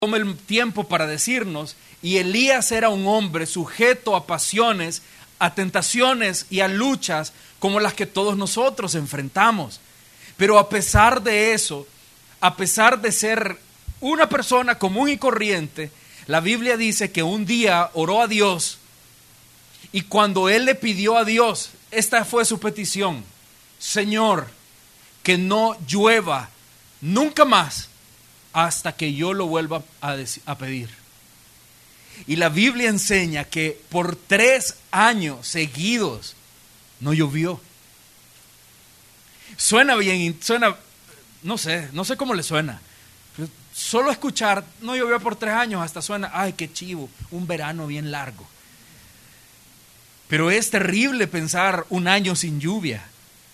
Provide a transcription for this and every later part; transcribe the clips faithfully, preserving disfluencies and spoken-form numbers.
tome el tiempo para decirnos, y Elías era un hombre sujeto a pasiones, a tentaciones y a luchas como las que todos nosotros enfrentamos. Pero a pesar de eso, a pesar de ser una persona común y corriente, la Biblia dice que un día oró a Dios, y cuando él le pidió a Dios, esta fue su petición: Señor, que no llueva nunca más hasta que yo lo vuelva a, a pedir. Y la Biblia enseña que por tres años seguidos no llovió. Suena bien, suena, no sé, no sé cómo le suena. Solo escuchar, no llovió por tres años, hasta suena, ay, qué chivo, un verano bien largo. Pero es terrible pensar un año sin lluvia.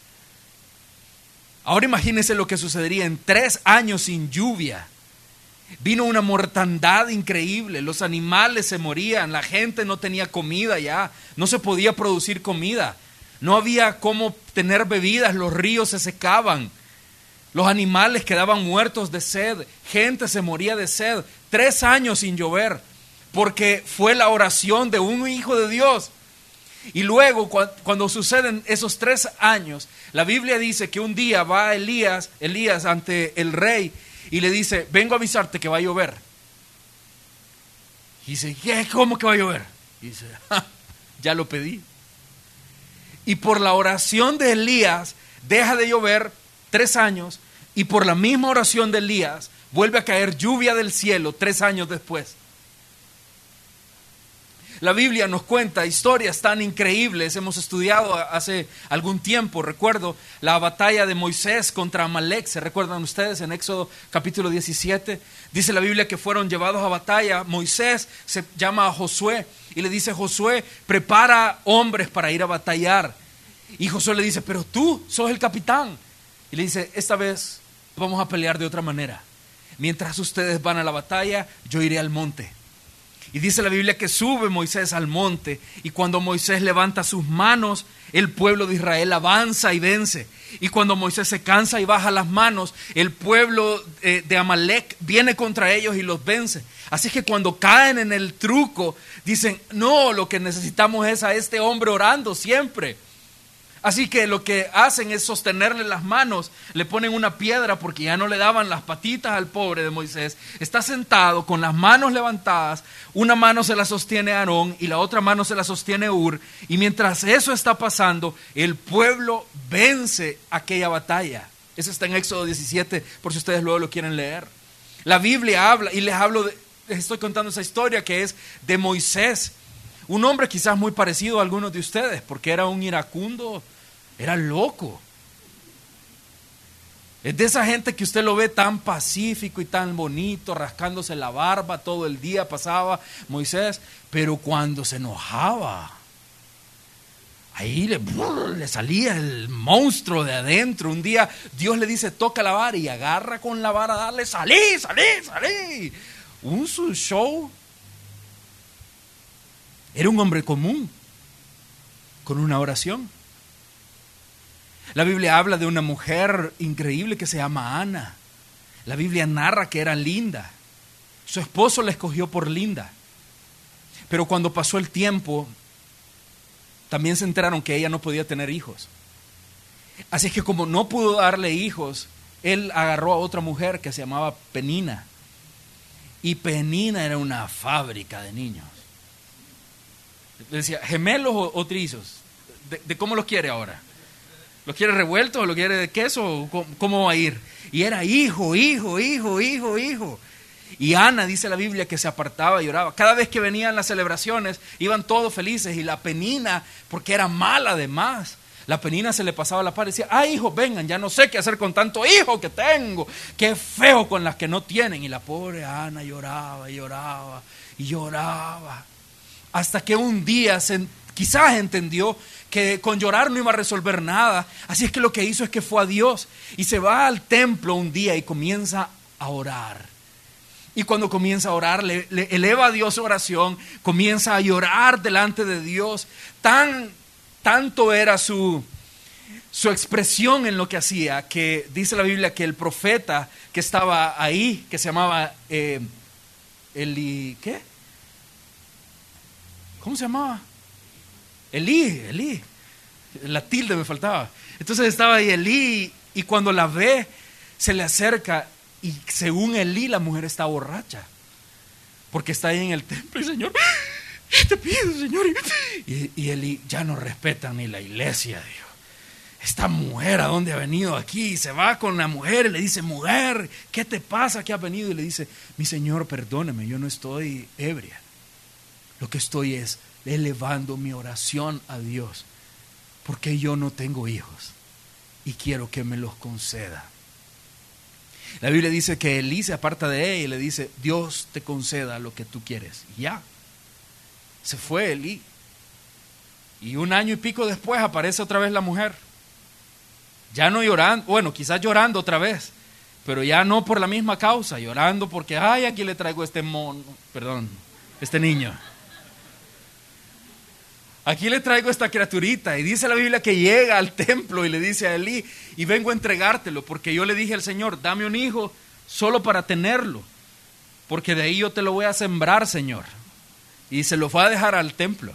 Ahora imagínense lo que sucedería en tres años sin lluvia. Vino una mortandad increíble, los animales se morían, la gente no tenía comida ya, no se podía producir comida, no había cómo tener bebidas, los ríos se secaban, los animales quedaban muertos de sed, gente se moría de sed, tres años sin llover, porque fue la oración de un hijo de Dios. Y luego, cuando suceden esos tres años, la Biblia dice que un día va Elías, Elías ante el rey y le dice: vengo a avisarte que va a llover. Y dice: ¿qué? ¿Cómo que va a llover? Y dice: ya lo pedí. Y por la oración de Elías deja de llover tres años, y por la misma oración de Elías vuelve a caer lluvia del cielo tres años después. La Biblia nos cuenta historias tan increíbles. Hemos estudiado hace algún tiempo, recuerdo, la batalla de Moisés contra Amalek. ¿Se recuerdan ustedes en Éxodo capítulo diecisiete? Dice la Biblia que fueron llevados a batalla. Moisés se llama a Josué y le dice: Josué, prepara hombres para ir a batallar. Y Josué le dice: pero tú sos el capitán. Y le dice: esta vez vamos a pelear de otra manera. Mientras ustedes van a la batalla, yo iré al monte. Y dice la Biblia que sube Moisés al monte, y cuando Moisés levanta sus manos, el pueblo de Israel avanza y vence. Y cuando Moisés se cansa y baja las manos, el pueblo eh, de Amalek viene contra ellos y los vence. Así que cuando caen en el truco, dicen: no, lo que necesitamos es a este hombre orando siempre. Así que lo que hacen es sostenerle las manos, le ponen una piedra porque ya no le daban las patitas al pobre de Moisés. Está sentado con las manos levantadas, una mano se la sostiene Aarón y la otra mano se la sostiene Hur. Y mientras eso está pasando, el pueblo vence aquella batalla. Eso está en Éxodo diecisiete, por si ustedes luego lo quieren leer. La Biblia habla, y les hablo, de, les estoy contando esa historia que es de Moisés. Un hombre quizás muy parecido a algunos de ustedes, porque era un iracundo, era loco. Es de esa gente que usted lo ve tan pacífico y tan bonito, rascándose la barba todo el día pasaba Moisés, pero cuando se enojaba, ahí le, le salía el monstruo de adentro. Un día Dios le dice: toca la vara, y agarra con la vara a darle: salí, salí, salí. Un su show. Era un hombre común, con una oración. La Biblia habla de una mujer increíble que se llama Ana. La Biblia narra que era linda. Su esposo la escogió por linda. Pero cuando pasó el tiempo, también se enteraron que ella no podía tener hijos. Así que como no pudo darle hijos, él agarró a otra mujer que se llamaba Penina. Y Penina era una fábrica de niños. Le decía: ¿gemelos o, o trizos? ¿De, de cómo los quiere ahora? ¿Los quiere revueltos o los quiere de queso? ¿Cómo, cómo va a ir? Y era hijo, hijo, hijo, hijo, hijo. Y Ana, dice la Biblia, que se apartaba y lloraba. Cada vez que venían las celebraciones, iban todos felices. Y la Penina, porque era mala además, la Penina se le pasaba la par y decía: ay, hijo, vengan, ya no sé qué hacer con tanto hijo que tengo. Qué feo con las que no tienen. Y la pobre Ana lloraba y lloraba y lloraba. Hasta que un día se, quizás entendió que con llorar no iba a resolver nada. Así es que lo que hizo es que fue a Dios y se va al templo un día y comienza a orar. Y cuando comienza a orar, le, le eleva a Dios su oración, comienza a llorar delante de Dios. Tan, tanto era su, su expresión en lo que hacía, que dice la Biblia que el profeta que estaba ahí, que se llamaba... Eh, Eli, ¿qué? ¿Cómo se llamaba? Elí, Elí. La tilde me faltaba. Entonces estaba ahí Elí, y cuando la ve, se le acerca, y según Elí, la mujer está borracha, porque está ahí en el templo, y Señor, te pido, Señor. Y, y Elí, ya no respetan ni la iglesia, dijo. Esta mujer, ¿a dónde ha venido aquí? Y se va con la mujer y le dice, mujer, ¿qué te pasa? ¿Qué ha venido? Y le dice, mi Señor, perdóneme, yo no estoy ebria. Lo que estoy es elevando mi oración a Dios, porque yo no tengo hijos y quiero que me los conceda. La Biblia dice que Elí se aparta de ella y le dice, Dios te conceda lo que tú quieres. Y ya, se fue Elí. Y un año y pico después aparece otra vez la mujer. Ya no llorando, bueno, quizás llorando otra vez, pero ya no por la misma causa, llorando porque, ay, aquí le traigo este mono, perdón, este niño. Aquí le traigo esta criaturita. Y dice la Biblia que llega al templo y le dice a Elí, y vengo a entregártelo, porque yo le dije al Señor, dame un hijo solo para tenerlo, porque de ahí yo te lo voy a sembrar, Señor. Y se lo fue a dejar al templo.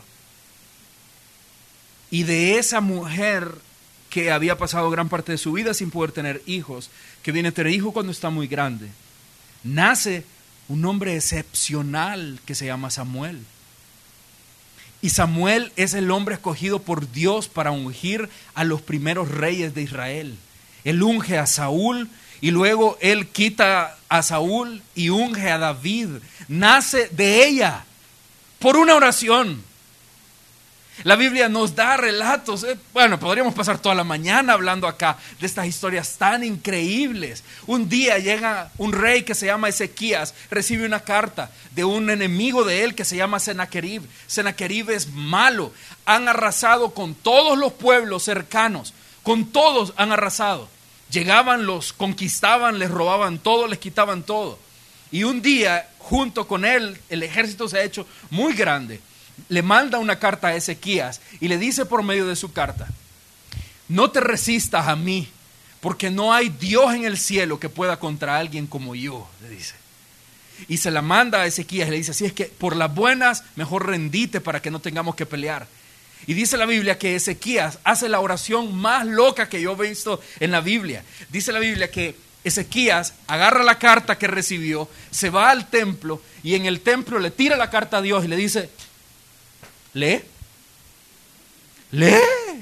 Y de esa mujer que había pasado gran parte de su vida sin poder tener hijos, que viene a tener hijos cuando está muy grande, nace un hombre excepcional que se llama Samuel. Y Samuel es el hombre escogido por Dios para ungir a los primeros reyes de Israel. Él unge a Saúl y luego él quita a Saúl y unge a David. Nace de ella por una oración. La Biblia nos da relatos, eh, bueno, podríamos pasar toda la mañana hablando acá de estas historias tan increíbles. Un día llega un rey que se llama Ezequías, recibe una carta de un enemigo de él que se llama Sennacherib. Sennacherib es malo, han arrasado con todos los pueblos cercanos, con todos han arrasado. Llegaban, los conquistaban, les robaban todo, les quitaban todo. Y un día, junto con él, el ejército se ha hecho muy grande. Le manda una carta a Ezequías y le dice por medio de su carta, no te resistas a mí, porque no hay Dios en el cielo que pueda contra alguien como yo, le dice. Y se la manda a Ezequías y le dice, así es que por las buenas mejor rendite para que no tengamos que pelear. Y dice la Biblia que Ezequías hace la oración más loca que yo he visto en la Biblia. Dice la Biblia que Ezequías agarra la carta que recibió, se va al templo y en el templo le tira la carta a Dios y le dice, lee, lee.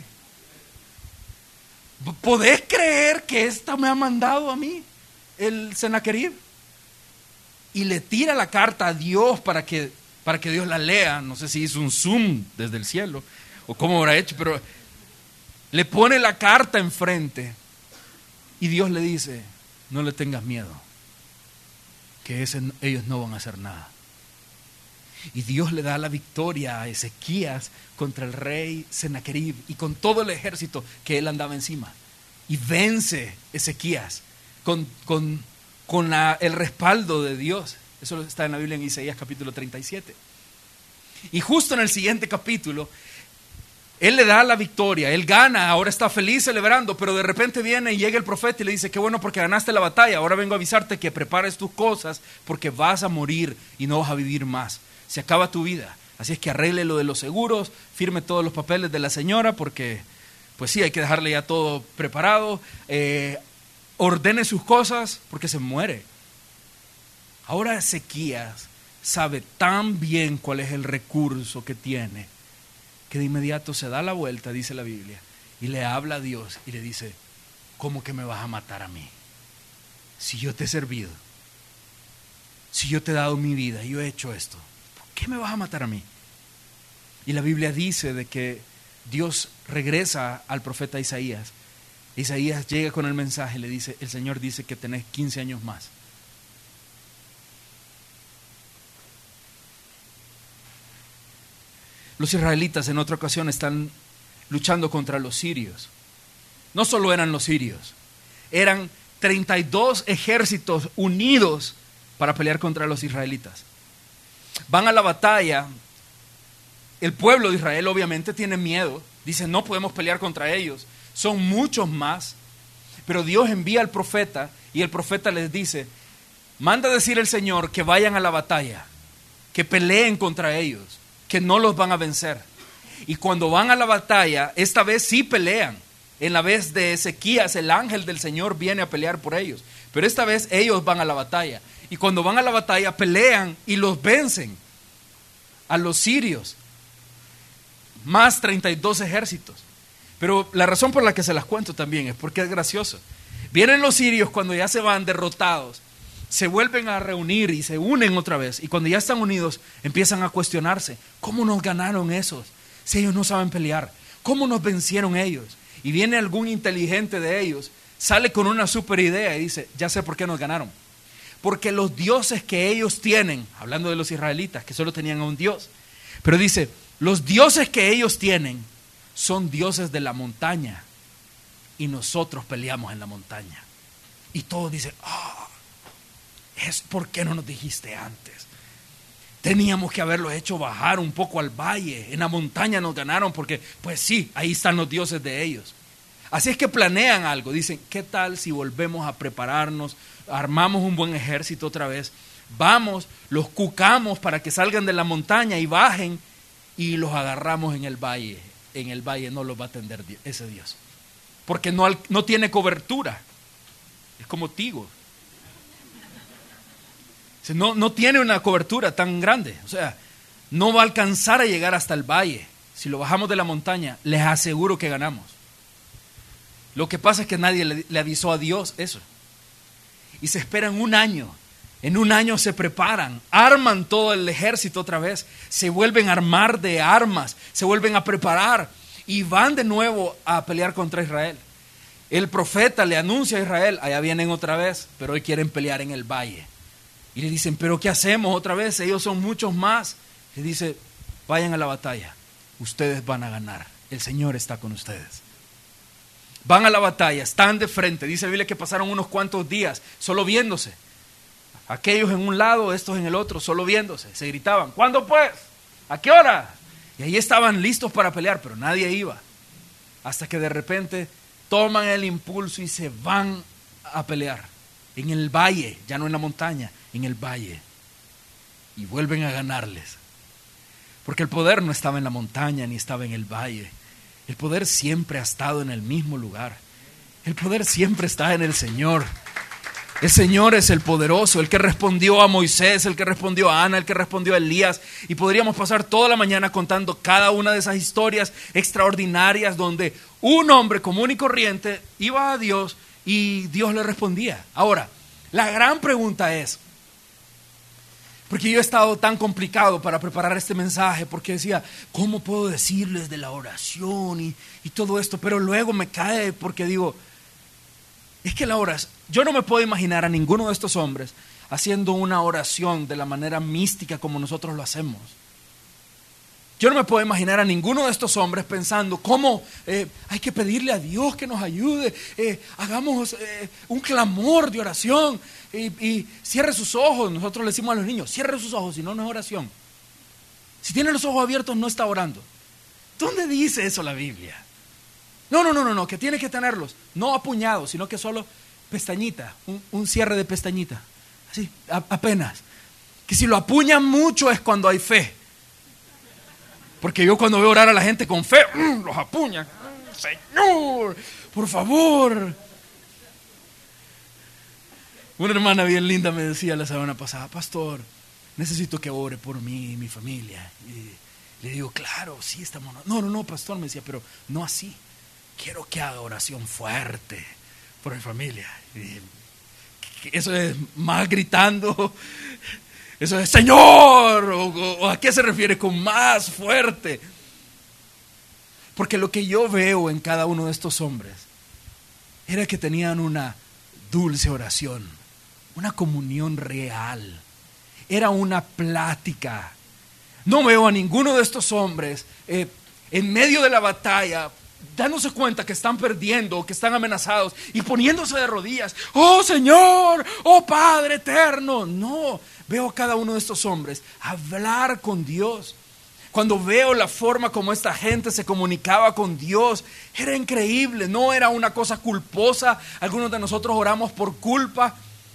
¿Podés creer que esta me ha mandado a mí, el Sennacherib? Y le tira la carta a Dios para que, para que Dios la lea. No sé si hizo un zoom desde el cielo o cómo habrá hecho, pero le pone la carta enfrente y Dios le dice, no le tengas miedo, que ese, ellos no van a hacer nada. Y Dios le da la victoria a Ezequías contra el rey Sennacherib y con todo el ejército que él andaba encima. Y vence Ezequías con, con, con la, el respaldo de Dios. Eso está en la Biblia en Isaías capítulo treinta y siete. Y justo en el siguiente capítulo, él le da la victoria, él gana, ahora está feliz celebrando, pero de repente viene y llega el profeta y le dice, qué bueno porque ganaste la batalla, ahora vengo a avisarte que prepares tus cosas porque vas a morir y no vas a vivir más. Se acaba tu vida, así es que arregle lo de los seguros, firme todos los papeles de la señora porque pues sí, hay que dejarle ya todo preparado, eh, ordene sus cosas porque se muere. Ahora Ezequías sabe tan bien cuál es el recurso que tiene que de inmediato se da la vuelta, dice la Biblia, y le habla a Dios y le dice, ¿cómo que me vas a matar a mí? Si yo te he servido, si yo te he dado mi vida, yo he hecho esto, ¿por qué me vas a matar a mí? Y la Biblia dice de que Dios regresa al profeta Isaías. Isaías llega con el mensaje y le dice, el Señor dice que tenés quince años más. Los israelitas en otra ocasión están luchando contra los sirios. No solo eran los sirios, eran treinta y dos ejércitos unidos para pelear contra los israelitas. Van a la batalla, el pueblo de Israel obviamente tiene miedo, dice no podemos pelear contra ellos, son muchos más, pero Dios envía al profeta y el profeta les dice, manda decir el Señor que vayan a la batalla. que peleen contra ellos, que no los van a vencer. Y cuando van a la batalla, esta vez sí pelean. En la vez de Ezequías, el ángel del Señor viene a pelear por ellos. Pero esta vez ellos van a la batalla. Y cuando van a la batalla, pelean y los vencen a los sirios. Más treinta y dos ejércitos. Pero la razón por la que se las cuento también es porque es gracioso. Vienen los sirios cuando ya se van derrotados, se vuelven a reunir y se unen otra vez. Y cuando ya están unidos, empiezan a cuestionarse. ¿Cómo nos ganaron esos? Si ellos no saben pelear. ¿Cómo nos vencieron ellos? Y viene algún inteligente de ellos, sale con una super idea y dice, ya sé por qué nos ganaron. Porque los dioses que ellos tienen, hablando de los israelitas, que solo tenían a un dios, pero dice, los dioses que ellos tienen son dioses de la montaña y nosotros peleamos en la montaña. Y todos dicen, ah, oh, es ¿por qué no nos dijiste antes? Teníamos que haberlo hecho bajar un poco al valle. En la montaña nos ganaron porque, pues sí, ahí están los dioses de ellos. Así es que planean algo. Dicen, ¿qué tal si volvemos a prepararnos? Armamos un buen ejército otra vez. Vamos, los cucamos para que salgan de la montaña y bajen y los agarramos en el valle. En el valle no los va a atender ese Dios. Porque no, no tiene cobertura. Es como Tigo. No, no tiene una cobertura tan grande, o sea, no va a alcanzar a llegar hasta el valle. Si lo bajamos de la montaña, les aseguro que ganamos. Lo que pasa es que nadie le, le avisó a Dios eso. Y se esperan un año. En un año se preparan, arman todo el ejército otra vez, se vuelven a armar de armas, se vuelven a preparar y van de nuevo a pelear contra Israel. El profeta le anuncia a Israel, allá vienen otra vez, pero hoy quieren pelear en el valle. Y le dicen, ¿pero qué hacemos otra vez? Ellos son muchos más. Le dice, vayan a la batalla. Ustedes van a ganar. El Señor está con ustedes. Van a la batalla, están de frente. Dice la Biblia que pasaron unos cuantos días solo viéndose. Aquellos en un lado, estos en el otro, solo viéndose. Se gritaban, ¿cuándo pues? ¿A qué hora? Y ahí estaban listos para pelear, pero nadie iba. Hasta que de repente toman el impulso y se van a pelear. En el valle, ya no en la montaña, en el valle. Y vuelven a ganarles. Porque el poder no estaba en la montaña ni estaba en el valle. El poder siempre ha estado en el mismo lugar. El poder siempre está en el Señor. El Señor es el poderoso, el que respondió a Moisés, el que respondió a Ana, el que respondió a Elías. Y podríamos pasar toda la mañana contando cada una de esas historias extraordinarias donde un hombre común y corriente iba a Dios y Dios le respondía. Ahora, la gran pregunta es, porque yo he estado tan complicado para preparar este mensaje, porque decía, ¿cómo puedo decirles de la oración y, y todo esto? Pero luego me cae porque digo, es que la oración, yo no me puedo imaginar a ninguno de estos hombres haciendo una oración de la manera mística como nosotros lo hacemos. Yo no me puedo imaginar a ninguno de estos hombres pensando cómo eh, hay que pedirle a Dios que nos ayude, eh, hagamos eh, un clamor de oración y, y cierre sus ojos. Nosotros le decimos a los niños, cierre sus ojos, si no, no es oración. Si tiene los ojos abiertos no está orando. ¿Dónde dice eso la Biblia? No, no, no, no, no, que tiene que tenerlos, no apuñados, sino que solo pestañita, un, un cierre de pestañita, así, a, apenas. Que si lo apuñan mucho es cuando hay fe. Porque yo cuando veo orar a la gente con fe, mmm, los apuñan. Señor, por favor. Una hermana bien linda me decía la semana pasada, pastor, necesito que ore por mí y mi familia. Y le digo, claro, sí estamos. No, no, no, pastor, me decía, pero no así. Quiero que haga oración fuerte por mi familia. Y eso es más gritando. Eso es Señor, o, o ¿a qué se refiere con más fuerte? Porque lo que yo veo en cada uno de estos hombres era que tenían una dulce oración, una comunión real, era una plática. No veo a ninguno de estos hombres eh, en medio de la batalla dándose cuenta que están perdiendo, que están amenazados y poniéndose de rodillas. ¡Oh Señor! ¡Oh Padre eterno! No, veo a cada uno de estos hombres hablar con Dios. Cuando veo la forma como esta gente se comunicaba con Dios, era increíble, no era una cosa culposa. Algunos de nosotros oramos por culpa.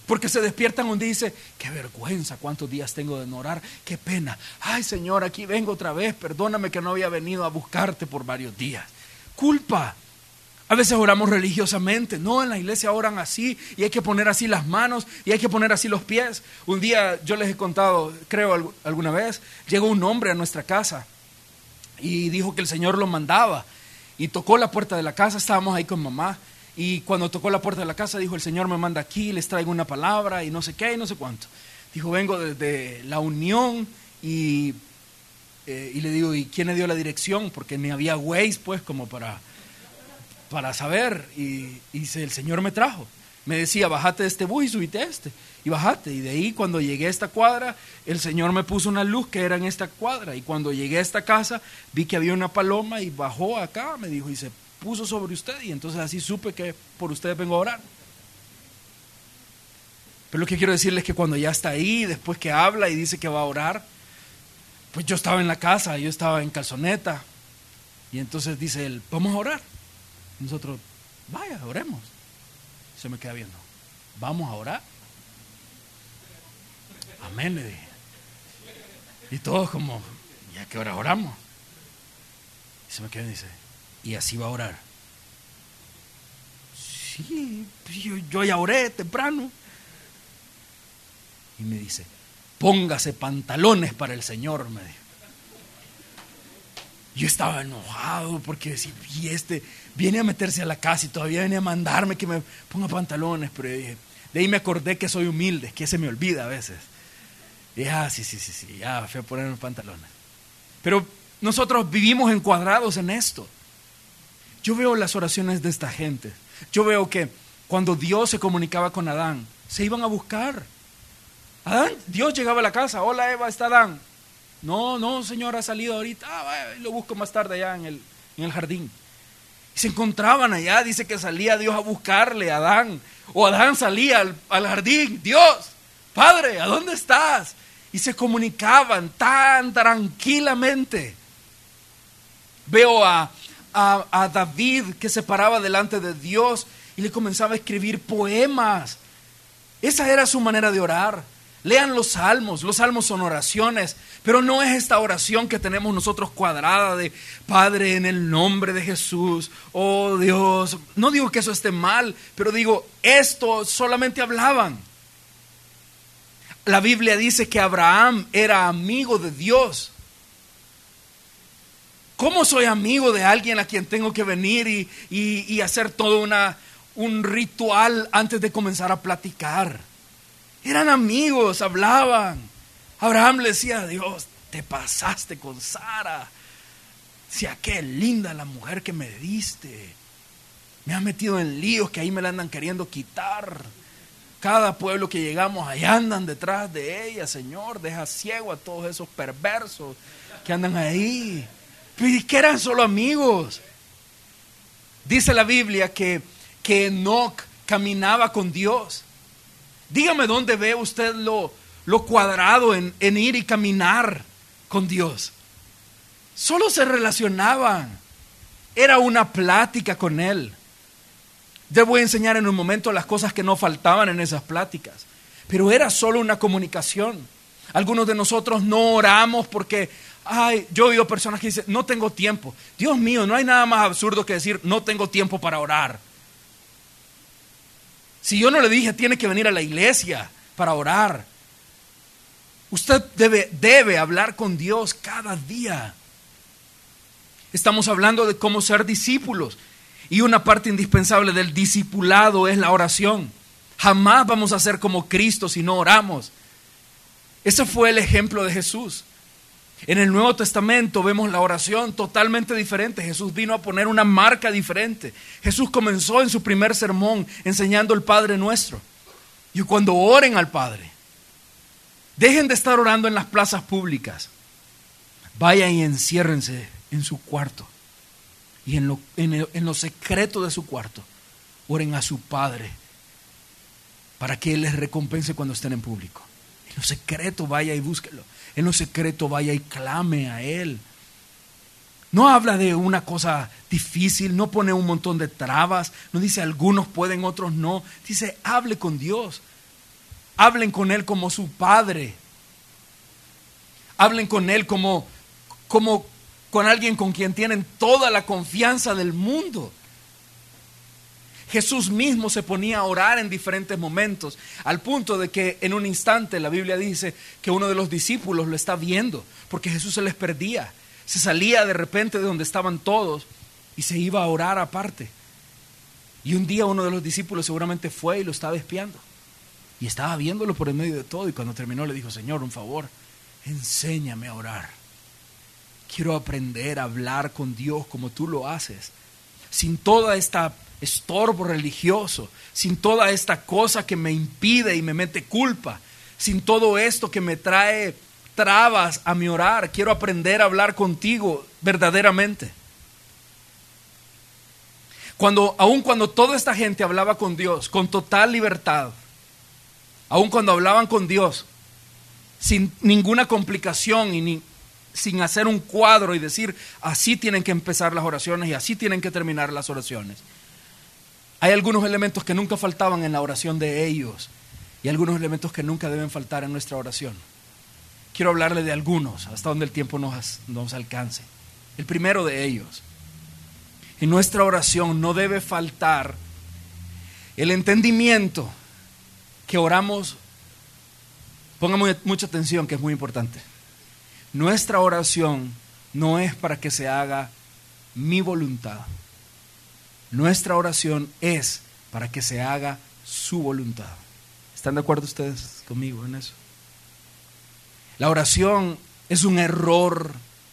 Porque se despiertan un día y dicen, qué vergüenza, cuántos días tengo de no orar, qué pena. Ay, Señor, aquí vengo otra vez, perdóname que no había venido a buscarte por varios días. Culpa. A veces oramos religiosamente, no, en la iglesia oran así y hay que poner así las manos y hay que poner así los pies. Un día yo les he contado, creo alguna vez, llegó un hombre a nuestra casa y dijo que el Señor lo mandaba y tocó la puerta de la casa, estábamos ahí con mamá. Y cuando tocó la puerta de la casa dijo, el Señor me manda aquí, les traigo una palabra y no sé qué y no sé cuánto. Dijo, vengo desde la Unión y, eh, y le digo, ¿y quién le dio la dirección? Porque ni había Waze pues como para, para saber. Y, y dice, el Señor me trajo. Me decía, bájate de este bus y subite a este. Y bájate. Y de ahí cuando llegué a esta cuadra, el Señor me puso una luz que era en esta cuadra. Y cuando llegué a esta casa, vi que había una paloma y bajó acá, me dijo, y se puso sobre usted y entonces así supe que por ustedes vengo a orar. Pero lo que quiero decirles es que cuando ya está ahí, después que habla y dice que va a orar, pues yo estaba en la casa, yo estaba en calzoneta y entonces dice él, vamos a orar. Nosotros, vaya, oremos. Se me queda viendo, vamos a orar. Amén, le dije. Y todos como, ¿y a qué hora oramos? Y se me queda y dice, y así va a orar. Sí, yo, yo ya oré temprano. Y me dice, póngase pantalones para el Señor, me dijo. Yo estaba enojado porque decía, y este viene a meterse a la casa y todavía viene a mandarme que me ponga pantalones. Pero dije, de ahí me acordé que soy humilde, que se me olvida a veces. Y dije, ah, sí, sí, sí, sí, ya fui a ponerme pantalones. Pero nosotros vivimos encuadrados en esto. Yo veo las oraciones de esta gente. Yo veo que cuando Dios se comunicaba con Adán, se iban a buscar. Adán, Dios llegaba a la casa. Hola Eva, ¿está Adán? No, no, Señor, ha salido ahorita. Ah, vaya, lo busco más tarde allá en el, en el jardín. Y se encontraban allá. Dice que salía Dios a buscarle a Adán. O Adán salía al, al jardín. Dios, Padre, ¿a dónde estás? Y se comunicaban tan tranquilamente. Veo a A, a David que se paraba delante de Dios y le comenzaba a escribir poemas. Esa era su manera de orar. Lean los salmos, los salmos son oraciones, pero no es esta oración que tenemos nosotros cuadrada de Padre en el nombre de Jesús, oh Dios. No digo que eso esté mal, pero digo, esto solamente hablaban. La Biblia dice que Abraham era amigo de Dios. ¿Cómo soy amigo de alguien a quien tengo que venir y, y, y hacer todo una, un ritual antes de comenzar a platicar? Eran amigos, hablaban. Abraham le decía a Dios, te pasaste con Sara. Decía, qué linda la mujer que me diste. Me ha metido en líos que ahí me la andan queriendo quitar. Cada pueblo que llegamos, ahí andan detrás de ella, Señor. Deja ciego a todos esos perversos que andan ahí. Y que eran solo amigos. Dice la Biblia que, que Enoc caminaba con Dios. Dígame dónde ve usted lo, lo cuadrado en, en ir y caminar con Dios. Solo se relacionaban. Era una plática con Él. Te voy a enseñar en un momento las cosas que no faltaban en esas pláticas. Pero era solo una comunicación. Algunos de nosotros no oramos porque, ay, yo he oído personas que dicen, no tengo tiempo. Dios mío, no hay nada más absurdo que decir, no tengo tiempo para orar. Si yo no le dije, tiene que venir a la iglesia para orar. Usted debe, debe hablar con Dios cada día. Estamos hablando de cómo ser discípulos. Y una parte indispensable del discipulado es la oración. Jamás vamos a ser como Cristo si no oramos. Ese fue el ejemplo de Jesús. En el Nuevo Testamento vemos la oración totalmente diferente. Jesús vino a poner una marca diferente. Jesús comenzó en su primer sermón enseñando el Padre Nuestro. Y cuando oren al Padre, dejen de estar orando en las plazas públicas. Vayan y enciérrense en su cuarto. Y en lo, en, el, en lo secreto de su cuarto, oren a su Padre para que Él les recompense cuando estén en público. En lo secreto vaya y búsquelo. En lo secreto vaya y clame a Él. No habla de una cosa difícil, no pone un montón de trabas, no dice algunos pueden, otros no. Dice, hable con Dios. Hablen con Él como su Padre. Hablen con Él como, como con alguien con quien tienen toda la confianza del mundo. Jesús mismo se ponía a orar en diferentes momentos, al punto de que en un instante la Biblia dice que uno de los discípulos lo está viendo, porque Jesús se les perdía, se salía de repente de donde estaban todos y se iba a orar aparte. Y un día uno de los discípulos seguramente fue y lo estaba espiando y estaba viéndolo por en medio de todo, y cuando terminó le dijo: Señor, un favor, enséñame a orar. Quiero aprender a hablar con Dios como tú lo haces, sin toda esta estorbo religioso, sin toda esta cosa que me impide y me mete culpa, sin todo esto que me trae trabas a mi orar. Quiero aprender a hablar contigo verdaderamente. Cuando, aun cuando toda esta gente hablaba con Dios con total libertad, aun cuando hablaban con Dios sin ninguna complicación y ni, sin hacer un cuadro y decir así tienen que empezar las oraciones y así tienen que terminar las oraciones, hay algunos elementos que nunca faltaban en la oración de ellos y algunos elementos que nunca deben faltar en nuestra oración. Quiero hablarle de algunos hasta donde el tiempo nos, nos alcance. El primero de ellos: en nuestra oración no debe faltar el entendimiento que oramos. Ponga muy, mucha atención, que es muy importante. Nuestra oración no es para que se haga mi voluntad. Nuestra oración es para que se haga su voluntad. ¿Están de acuerdo ustedes conmigo en eso? La oración es un error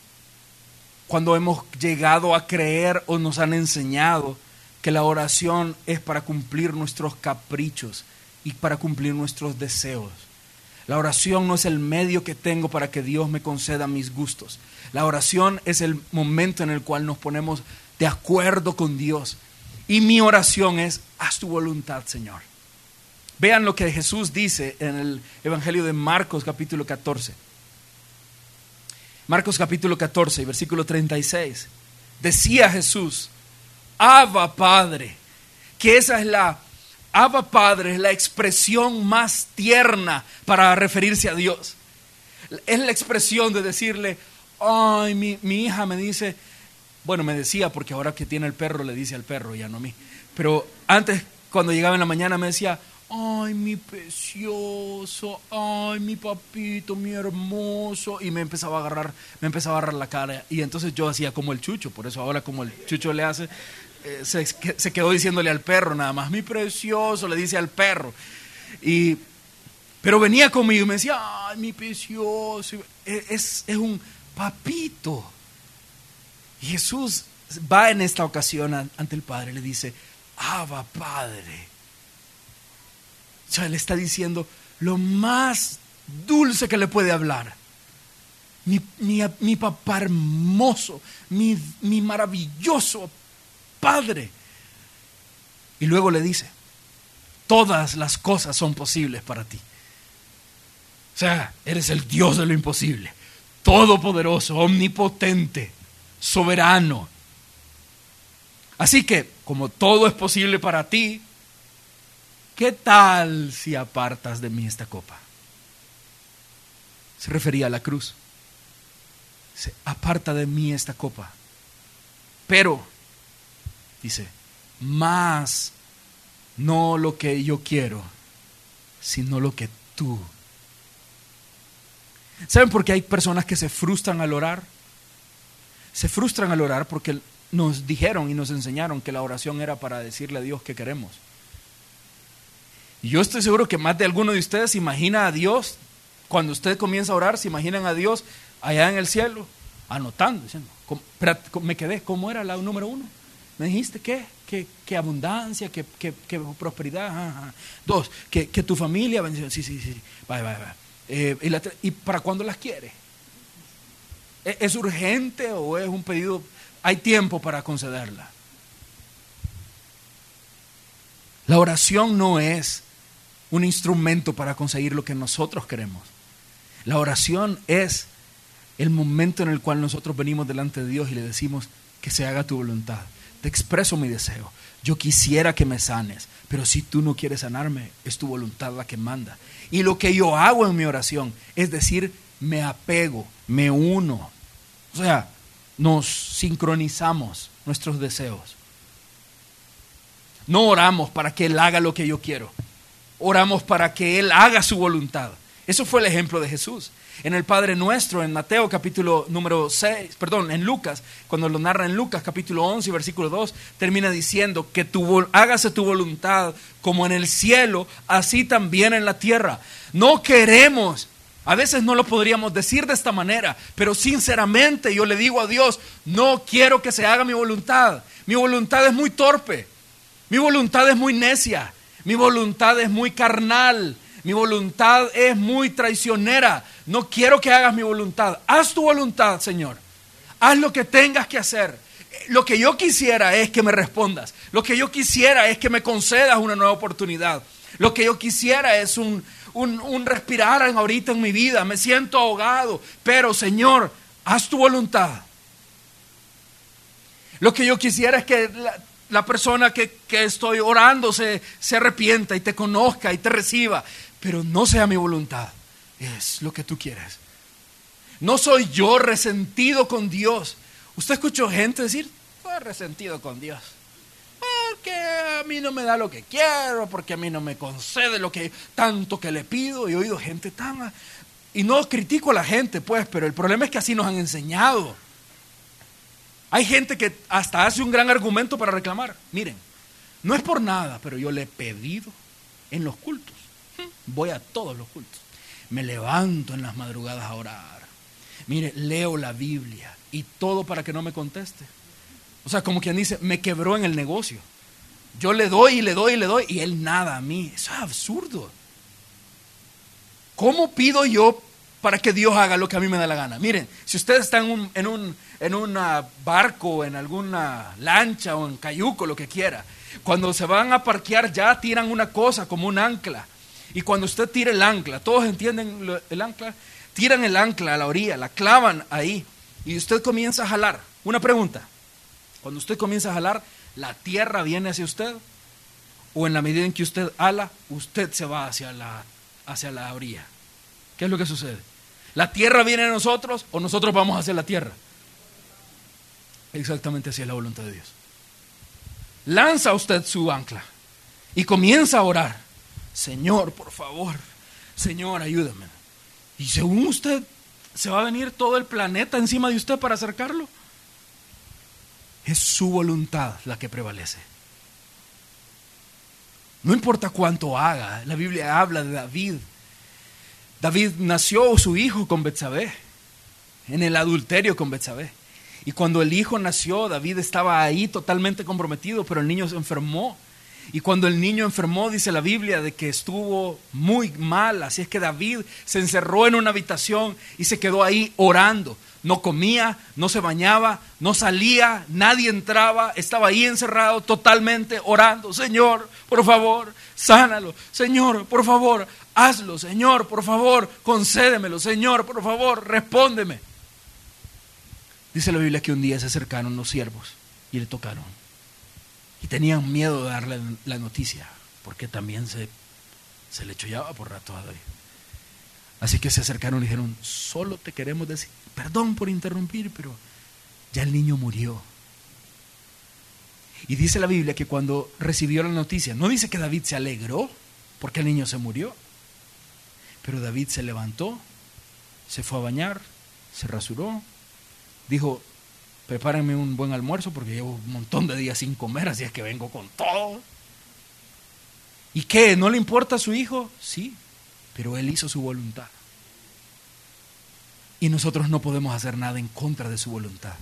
cuando hemos llegado a creer o nos han enseñado que la oración es para cumplir nuestros caprichos y para cumplir nuestros deseos. La oración no es el medio que tengo para que Dios me conceda mis gustos. La oración es el momento en el cual nos ponemos de acuerdo con Dios. Y mi oración es: haz tu voluntad, Señor. Vean lo que Jesús dice en el Evangelio de Marcos capítulo catorce. Marcos capítulo catorce, versículo treinta y seis. Decía Jesús: Abba Padre, que esa es la, Abba Padre es la expresión más tierna para referirse a Dios. Es la expresión de decirle: ay, mi, mi hija me dice, bueno, me decía, porque ahora que tiene el perro le dice al perro, ya no a mí. Pero antes, cuando llegaba en la mañana, me decía: ay, mi precioso, ay, mi papito, mi hermoso. Y me empezaba a agarrar, me empezaba a agarrar la cara. Y entonces yo hacía como el Chucho. Por eso ahora, como el Chucho le hace, eh, se, se quedó diciéndole al perro nada más: mi precioso, le dice al perro. Y, pero venía conmigo y me decía: ay, mi precioso. Es, es un papito. Y Jesús va en esta ocasión ante el Padre y le dice: Abba Padre. O sea, le está diciendo lo más dulce que le puede hablar. Mi, mi, mi papá hermoso, mi, mi maravilloso Padre. Y luego le dice: todas las cosas son posibles para ti. O sea, eres el Dios de lo imposible, todopoderoso, omnipotente, soberano. Así que, como todo es posible para ti, ¿qué tal si apartas de mí esta copa? Se refería a la cruz. Se aparta de mí esta copa. Pero, dice, más no lo que yo quiero, sino lo que tú. ¿Saben por qué hay personas que se frustran al orar? Se frustran al orar porque nos dijeron y nos enseñaron que la oración era para decirle a Dios que queremos. Y yo estoy seguro que más de alguno de ustedes se imagina a Dios, cuando usted comienza a orar, se imaginan a Dios allá en el cielo, anotando, diciendo: me quedé, ¿cómo era la número uno? ¿Me dijiste qué? ¿Qué, qué abundancia, qué, qué, qué prosperidad? Ajá, ajá. Dos, que, que tu familia bendición. Sí, sí, sí, vaya, vaya, vaya. Eh, y, la, ¿Y para cuándo las quiere? ¿Es, ¿Es urgente o es un pedido? Hay tiempo para concederla. La oración no es un instrumento para conseguir lo que nosotros queremos. La oración es el momento en el cual nosotros venimos delante de Dios y le decimos: que se haga tu voluntad. te expreso mi deseo. Yo quisiera que me sanes, pero si tú no quieres sanarme, es tu voluntad la que manda. Y lo que yo hago en mi oración es decir, me apego, me uno. O sea, nos sincronizamos nuestros deseos. No oramos para que Él haga lo que yo quiero. Oramos para que Él haga su voluntad. Eso fue el ejemplo de Jesús. En el Padre Nuestro, en Mateo capítulo número seis, perdón, en Lucas, cuando lo narra en Lucas capítulo once, versículo dos, termina diciendo que tu, hágase tu voluntad como en el cielo, así también en la tierra. No queremos, a veces no lo podríamos decir de esta manera, pero sinceramente yo le digo a Dios, no quiero que se haga mi voluntad. Mi voluntad es muy torpe, mi voluntad es muy necia, mi voluntad es muy carnal. Mi voluntad es muy traicionera. No quiero que hagas mi voluntad. Haz tu voluntad, Señor. Haz lo que tengas que hacer. Lo que yo quisiera es que me respondas. Lo que yo quisiera es que me concedas una nueva oportunidad. Lo que yo quisiera es un, un, un respirar ahorita en mi vida. Me siento ahogado. Pero, Señor, haz tu voluntad. Lo que yo quisiera es que la, la persona que, que estoy orando se, se arrepienta y te conozca y te reciba. Pero no sea mi voluntad, es lo que tú quieres. No soy yo resentido con Dios. Usted escuchó gente decir, estoy resentido con Dios, porque a mí no me da lo que quiero, porque a mí no me concede lo que tanto que le pido. Y he oído gente tan... Y no critico a la gente, pues, pero el problema es que así nos han enseñado. Hay gente que hasta hace un gran argumento para reclamar. Miren, no es por nada, pero yo le he pedido en los cultos. Voy a todos los cultos. Me levanto en las madrugadas a orar. Mire, leo la Biblia y todo para que no me conteste. O sea, como quien dice, me quebró en el negocio. Yo le doy y le doy y le doy y él nada a mí. Eso es absurdo. ¿Cómo pido yo para que Dios haga lo que a mí me da la gana? Miren, si usted está en un, en un en un barco, en alguna lancha o en cayuco, lo que quiera, cuando se van a parquear ya tiran una cosa como un ancla. Y cuando usted tira el ancla, ¿todos entienden lo, el ancla? Tiran el ancla a la orilla, la clavan ahí y usted comienza a jalar. Una pregunta, cuando usted comienza a jalar, ¿la tierra viene hacia usted? ¿O en la medida en que usted hala, usted se va hacia la, hacia la orilla? ¿Qué es lo que sucede? ¿La tierra viene a nosotros o nosotros vamos hacia la tierra? Exactamente así es la voluntad de Dios. Lanza usted su ancla y comienza a orar. Señor, por favor, Señor, ayúdame. Y según usted, ¿se va a venir todo el planeta encima de usted para acercarlo? Es su voluntad la que prevalece. No importa cuánto haga. La Biblia habla de David. David nació su hijo con Betsabé, en el adulterio con Betsabé. Y cuando el hijo nació, David estaba ahí totalmente comprometido, pero el niño se enfermó. Y cuando el niño enfermó, dice la Biblia, de que estuvo muy mal. Así es que David se encerró en una habitación y se quedó ahí orando. No comía, no se bañaba, no salía, nadie entraba. Estaba ahí encerrado totalmente orando. Señor, por favor, sánalo. Señor, por favor, hazlo. Señor, por favor, concédemelo. Señor, por favor, respóndeme. Dice la Biblia que un día se acercaron los siervos y le tocaron. Y tenían miedo de darle la noticia, porque también se, se le chollaba por rato a David. Así que se acercaron y dijeron, solo te queremos decir, perdón por interrumpir, pero ya el niño murió. Y dice la Biblia que cuando recibió la noticia, no dice que David se alegró porque el niño se murió, pero David se levantó, se fue a bañar, se rasuró, dijo, prepárenme un buen almuerzo porque llevo un montón de días sin comer, así es que vengo con todo. ¿Y qué? ¿No le importa a su hijo? Sí, pero él hizo su voluntad. Y nosotros no podemos hacer nada en contra de su voluntad.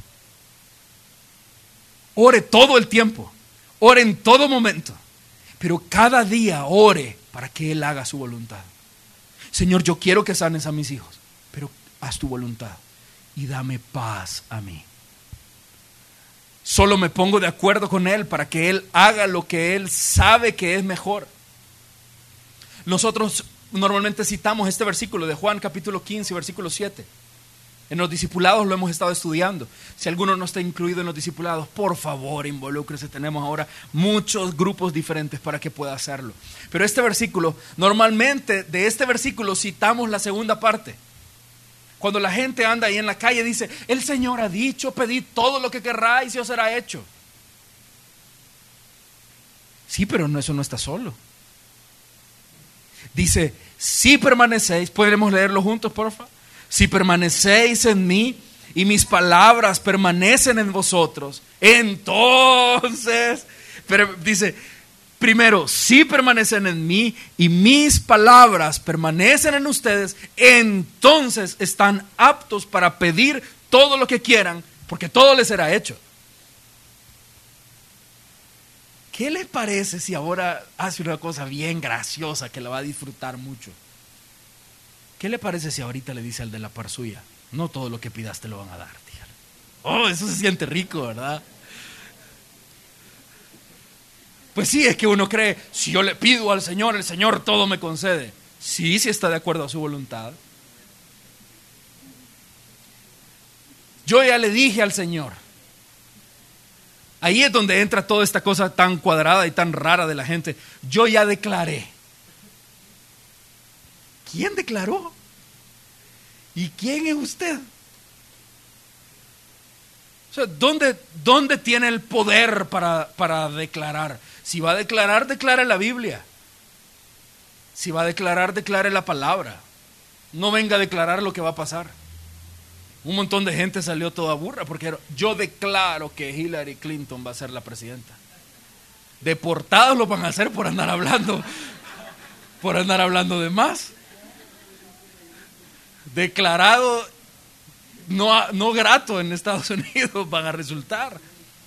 Ore todo el tiempo, ore en todo momento, pero cada día ore para que Él haga su voluntad. Señor, yo quiero que sanes a mis hijos, pero haz tu voluntad y dame paz a mí. Solo me pongo de acuerdo con Él para que Él haga lo que Él sabe que es mejor. Nosotros normalmente citamos este versículo de Juan capítulo quince, versículo siete. En los discipulados lo hemos estado estudiando. Si alguno no está incluido en los discipulados, por favor, involúcrese. Tenemos ahora muchos grupos diferentes para que pueda hacerlo. Pero este versículo, normalmente de este versículo citamos la segunda parte. Cuando la gente anda ahí en la calle, dice: el Señor ha dicho, pedid todo lo que querráis y os será hecho. Sí, pero no, eso no está solo. Dice: si permanecéis, ¿podremos leerlo juntos, por favor? Si permanecéis en mí y mis palabras permanecen en vosotros, entonces, pero dice, primero, si permanecen en mí y mis palabras permanecen en ustedes, entonces están aptos para pedir todo lo que quieran, porque todo les será hecho. ¿Qué le parece si ahora hace una cosa bien graciosa que la va a disfrutar mucho? ¿Qué le parece si ahorita le dice al de la par suya: no todo lo que pidas te lo van a dar, tío? Oh, eso se siente rico, ¿verdad? Pues sí, es que uno cree, si yo le pido al Señor, el Señor todo me concede. Sí, sí está de acuerdo a su voluntad. Yo ya le dije al Señor. Ahí es donde entra toda esta cosa tan cuadrada y tan rara de la gente. Yo ya declaré. ¿Quién declaró? ¿Y quién es usted? O sea, ¿dónde, dónde tiene el poder para, para declarar? Si va a declarar, declare la Biblia. Si va a declarar, declare la palabra. No venga a declarar lo que va a pasar. Un montón de gente salió toda burra porque yo declaro que Hillary Clinton va a ser la presidenta. Deportados lo van a hacer por andar hablando, por andar hablando de más. Declarado no, no grato en Estados Unidos van a resultar.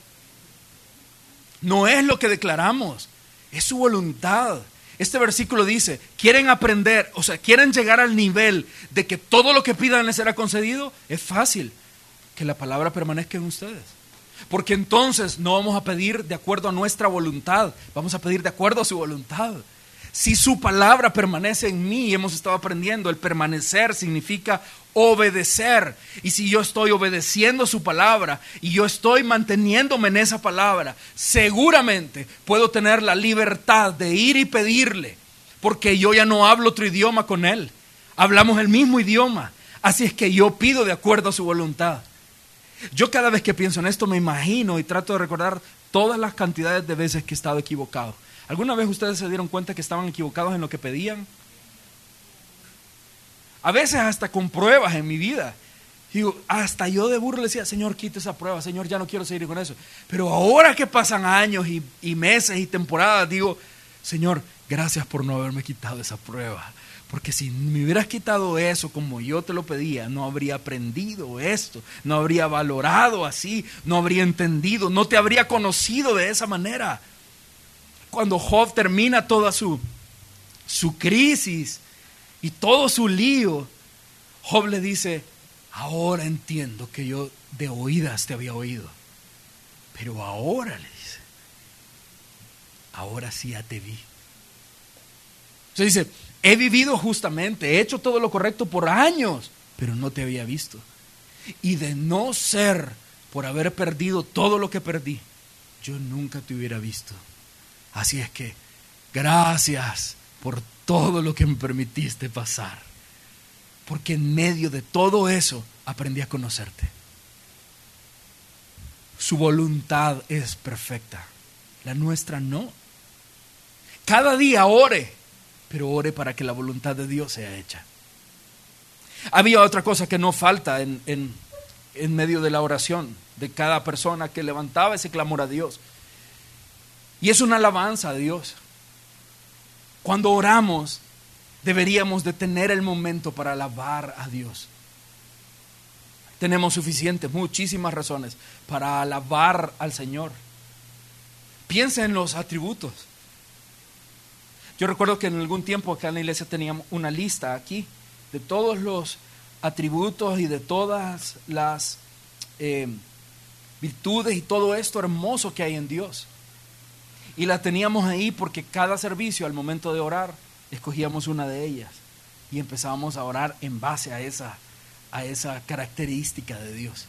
No es lo que declaramos, es su voluntad. Este versículo dice: quieren aprender, o sea, quieren llegar al nivel de que todo lo que pidan les será concedido. Es fácil, que la palabra permanezca en ustedes. Porque entonces no vamos a pedir de acuerdo a nuestra voluntad, vamos a pedir de acuerdo a su voluntad. Si su palabra permanece en mí, y hemos estado aprendiendo, el permanecer significa obedecer. Y si yo estoy obedeciendo su palabra y yo estoy manteniéndome en esa palabra, seguramente puedo tener la libertad de ir y pedirle, porque yo ya no hablo otro idioma con él. Hablamos el mismo idioma. Así es que yo pido de acuerdo a su voluntad. Yo cada vez que pienso en esto me imagino y trato de recordar todas las cantidades de veces que he estado equivocado. ¿Alguna vez ustedes se dieron cuenta que estaban equivocados en lo que pedían? A veces hasta con pruebas en mi vida. Digo, hasta yo de burro le decía: Señor, quita esa prueba, Señor, ya no quiero seguir con eso. Pero ahora que pasan años y, y meses y temporadas, digo: Señor, gracias por no haberme quitado esa prueba. Porque si me hubieras quitado eso como yo te lo pedía, no habría aprendido esto, no habría valorado así, no habría entendido, no te habría conocido de esa manera. Cuando Job termina toda su, su crisis y todo su lío, Job le dice: ahora entiendo que yo de oídas te había oído, pero ahora, le dice, ahora sí ya te vi. Se dice: he vivido justamente, he hecho todo lo correcto por años, pero no te había visto. Y de no ser por haber perdido todo lo que perdí, yo nunca te hubiera visto. Así es que, gracias por todo lo que me permitiste pasar. Porque en medio de todo eso, aprendí a conocerte. Su voluntad es perfecta, la nuestra no. Cada día ore, pero ore para que la voluntad de Dios sea hecha. Había otra cosa que no falta en, en, en medio de la oración de cada persona que levantaba ese clamor a Dios. Y es una alabanza a Dios. Cuando oramos, deberíamos de tener el momento para alabar a Dios. Tenemos suficientes, muchísimas razones para alabar al Señor. Piensa en los atributos. Yo recuerdo que en algún tiempo acá en la iglesia teníamos una lista aquí de todos los atributos y de todas las eh, virtudes y todo esto hermoso que hay en Dios. Y la teníamos ahí porque cada servicio, al momento de orar, escogíamos una de ellas y empezábamos a orar en base a esa, a esa característica de Dios.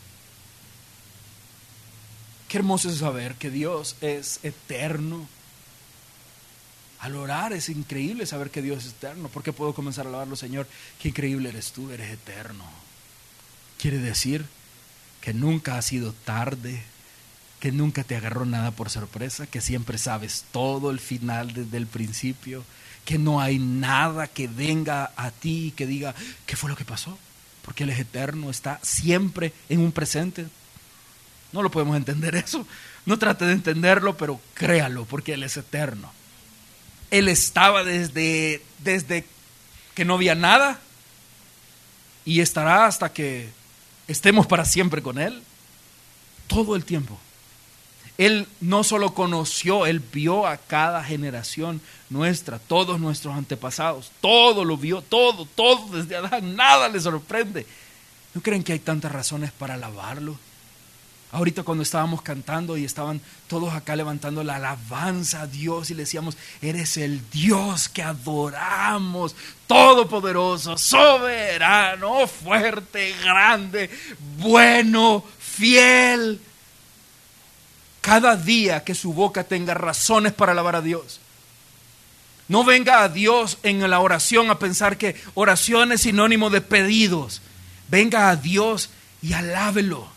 Qué hermoso es saber que Dios es eterno. Al orar es increíble saber que Dios es eterno. ¿Por qué puedo comenzar a alabarlo, Señor? Qué increíble eres tú, eres eterno. Quiere decir que nunca ha sido tarde, que nunca te agarró nada por sorpresa, que siempre sabes todo el final desde el principio, que no hay nada que venga a ti y que diga, ¿qué fue lo que pasó? Porque Él es eterno, está siempre en un presente. No lo podemos entender eso. No trate de entenderlo, pero créalo, porque Él es eterno. Él estaba desde, desde que no había nada y estará hasta que estemos para siempre con Él. Todo el tiempo. Él no solo conoció, Él vio a cada generación nuestra, todos nuestros antepasados, todo lo vio, todo, todo desde Adán, nada le sorprende. ¿No creen que hay tantas razones para alabarlo? Ahorita cuando estábamos cantando y estaban todos acá levantando la alabanza a Dios y le decíamos, eres el Dios que adoramos, todopoderoso, soberano, fuerte, grande, bueno, fiel. Cada día que su boca tenga razones para alabar a Dios. No venga a Dios en la oración a pensar que oración es sinónimo de pedidos. Venga a Dios y alábelo.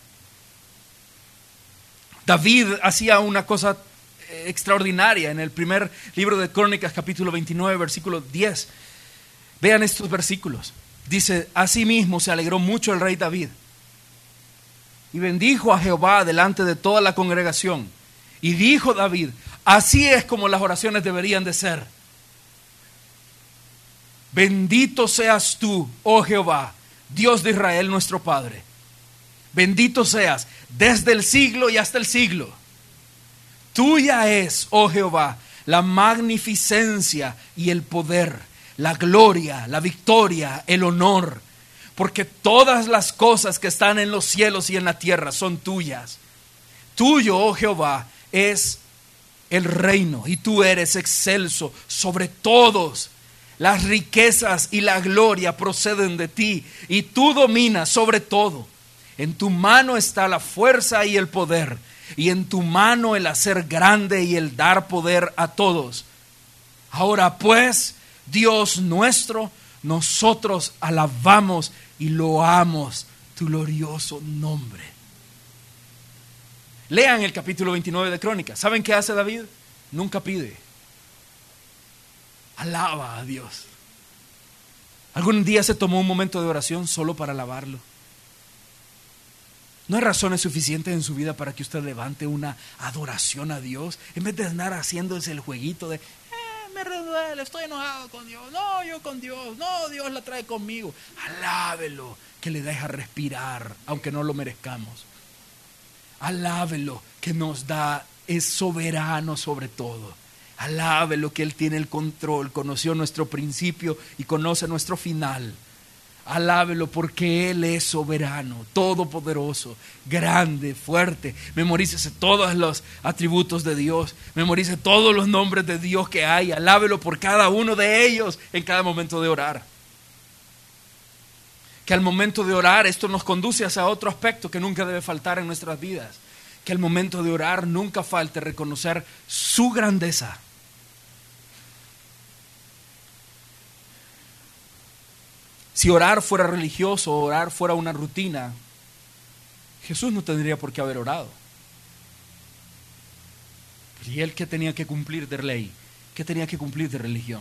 David hacía una cosa extraordinaria en el primer libro de Crónicas, capítulo veintinueve, versículo diez. Vean estos versículos. Dice, asimismo se alegró mucho el rey David y bendijo a Jehová delante de toda la congregación. Y dijo David, así es como las oraciones deberían de ser. Bendito seas tú, oh Jehová, Dios de Israel nuestro Padre. Bendito seas desde el siglo y hasta el siglo. Tuya es, oh Jehová, la magnificencia y el poder, la gloria, la victoria, el honor, porque todas las cosas que están en los cielos y en la tierra son tuyas. Tuyo, oh Jehová, es el reino y tú eres excelso sobre todos. Las riquezas y la gloria proceden de ti y tú dominas sobre todo. En tu mano está la fuerza y el poder, y en tu mano el hacer grande y el dar poder a todos. Ahora pues, Dios nuestro, nosotros alabamos y loamos tu glorioso nombre. Lean el capítulo veintinueve de Crónicas. ¿Saben qué hace David? Nunca pide. Alaba a Dios. ¿Algún día se tomó un momento de oración solo para alabarlo? ¿No hay razones suficientes en su vida para que usted levante una adoración a Dios? En vez de andar haciéndose el jueguito de, eh, me reduele, estoy enojado con Dios. No, yo con Dios. No, Dios la trae conmigo. Alábelo, que le deja respirar, aunque no lo merezcamos. Alábelo, que nos da, es soberano sobre todo. Alábelo, que Él tiene el control, conoció nuestro principio y conoce nuestro final. Alábelo porque Él es soberano, todopoderoso, grande, fuerte. Memorícese todos los atributos de Dios. Memorice todos los nombres de Dios que hay. Alábelo por cada uno de ellos en cada momento de orar. Que al momento de orar esto nos conduce hacia otro aspecto que nunca debe faltar en nuestras vidas. Que al momento de orar nunca falte reconocer su grandeza. Si orar fuera religioso, orar fuera una rutina, Jesús no tendría por qué haber orado. ¿Y Él qué tenía que cumplir de ley? ¿Qué tenía que cumplir de religión?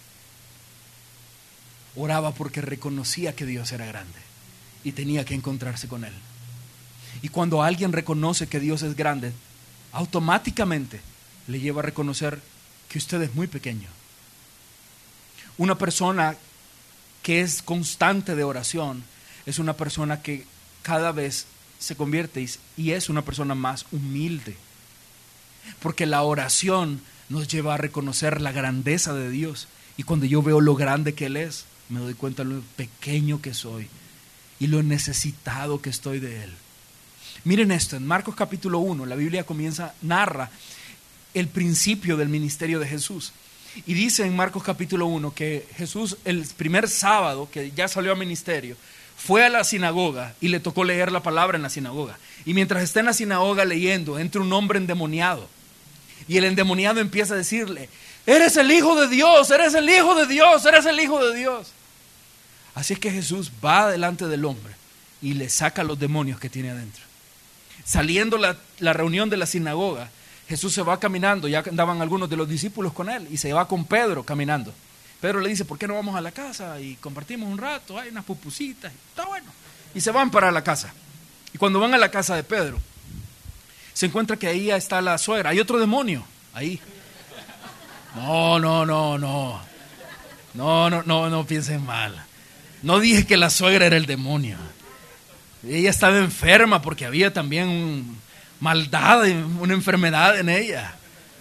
Oraba porque reconocía que Dios era grande y tenía que encontrarse con Él. Y cuando alguien reconoce que Dios es grande, automáticamente le lleva a reconocer que usted es muy pequeño. Una persona que es constante de oración, es una persona que cada vez se convierte y es una persona más humilde. Porque la oración nos lleva a reconocer la grandeza de Dios. Y cuando yo veo lo grande que Él es, me doy cuenta de lo pequeño que soy y lo necesitado que estoy de Él. Miren esto, en Marcos capítulo uno, la Biblia comienza, narra el principio del ministerio de Jesús. Y dice en Marcos capítulo uno que Jesús el primer sábado que ya salió a ministerio fue a la sinagoga y le tocó leer la palabra en la sinagoga. Y mientras está en la sinagoga leyendo, entra un hombre endemoniado. Y el endemoniado empieza a decirle: eres el Hijo de Dios, eres el Hijo de Dios, eres el Hijo de Dios. Así es que Jesús va delante del hombre y le saca los demonios que tiene adentro. Saliendo la, la reunión de la sinagoga, Jesús se va caminando, ya andaban algunos de los discípulos con él, y se va con Pedro caminando. Pedro le dice: ¿por qué no vamos a la casa y compartimos un rato? Hay unas pupusitas, está bueno. Y se van para la casa. Y cuando van a la casa de Pedro, se encuentra que ahí está la suegra. Hay otro demonio ahí. No, no, no, no. No, no, no, no piensen mal. No dije que la suegra era el demonio. Ella estaba enferma porque había también un maldad, una enfermedad en ella.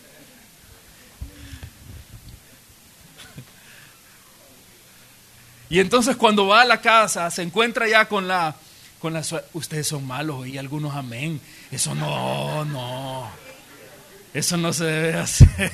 Y entonces cuando va a la casa se encuentra ya con la con la suegra. Ustedes son malos, y algunos amén. Eso no, no. Eso no se debe hacer.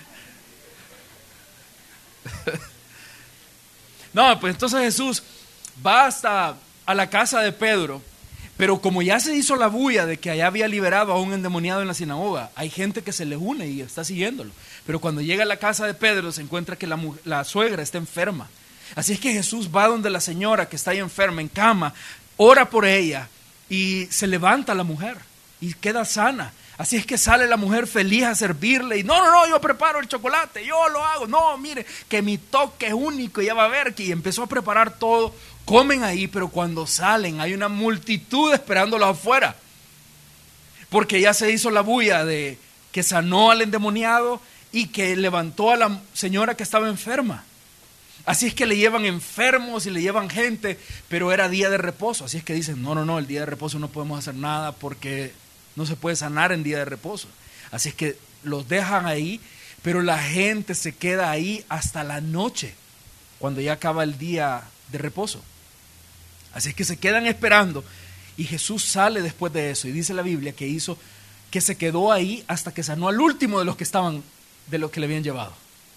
No, pues entonces Jesús va hasta a la casa de Pedro, pero como ya se hizo la bulla de que allá había liberado a un endemoniado en la sinagoga, hay gente que se le une y está siguiéndolo. Pero cuando llega a la casa de Pedro se encuentra que la, la suegra está enferma. Así es que Jesús va donde la señora que está ahí enferma, en cama, ora por ella y se levanta la mujer y queda sana. Así es que sale la mujer feliz a servirle y no, no, no, yo preparo el chocolate, yo lo hago, no, mire, que mi toque es único, ya va a ver que y empezó a preparar todo. Comen ahí, pero cuando salen hay una multitud esperándolos afuera, porque ya se hizo la bulla de que sanó al endemoniado y que levantó a la señora que estaba enferma. Así es que le llevan enfermos y le llevan gente, pero era día de reposo. Así es que dicen: no, no, no, el día de reposo no podemos hacer nada porque no se puede sanar en día de reposo. Así es que los dejan ahí, pero la gente se queda ahí hasta la noche, cuando ya acaba el día de reposo. Así es que se quedan esperando, y Jesús sale después de eso, y dice la Biblia que hizo, que se quedó ahí hasta que sanó al último de los que estaban, de los que le habían llevado.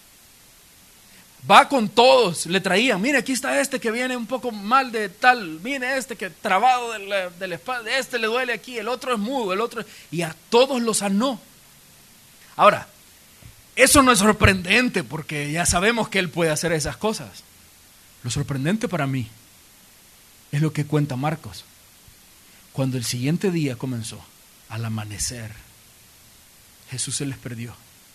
Va con todos, le traían: mire, aquí está este que viene un poco mal de tal, mire este que trabado de la, de la espalda, este le duele aquí, el otro es mudo, el otro, y a todos los sanó. Ahora, eso no es sorprendente porque ya sabemos que Él puede hacer esas cosas. Lo sorprendente para mí es lo que cuenta Marcos. Cuando el siguiente día comenzó, al amanecer, Jesús se les perdió.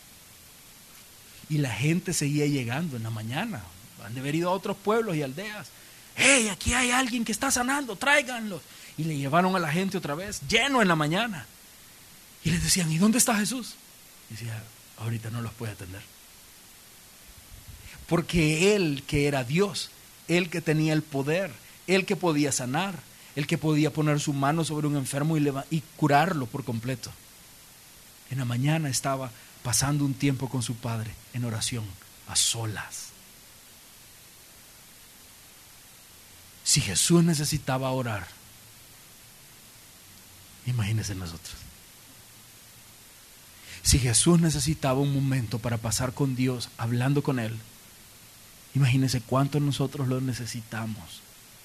Y la gente seguía llegando en la mañana. Han de haber ido a otros pueblos y aldeas. ¡Hey, aquí hay alguien que está sanando! ¡Tráiganlo! Y le llevaron a la gente otra vez, lleno en la mañana. Y les decían: ¿y dónde está Jesús? Y decía: ahorita no los puede atender. Porque Él, que era Dios, Él que tenía el poder, Él que podía sanar, Él que podía poner su mano sobre un enfermo y, leva- y curarlo por completo, en la mañana estaba pasando un tiempo con su Padre en oración, a solas. Si Jesús necesitaba orar, imagínense nosotros. Si Jesús necesitaba un momento para pasar con Dios, hablando con Él, imagínense cuánto nosotros lo necesitamos.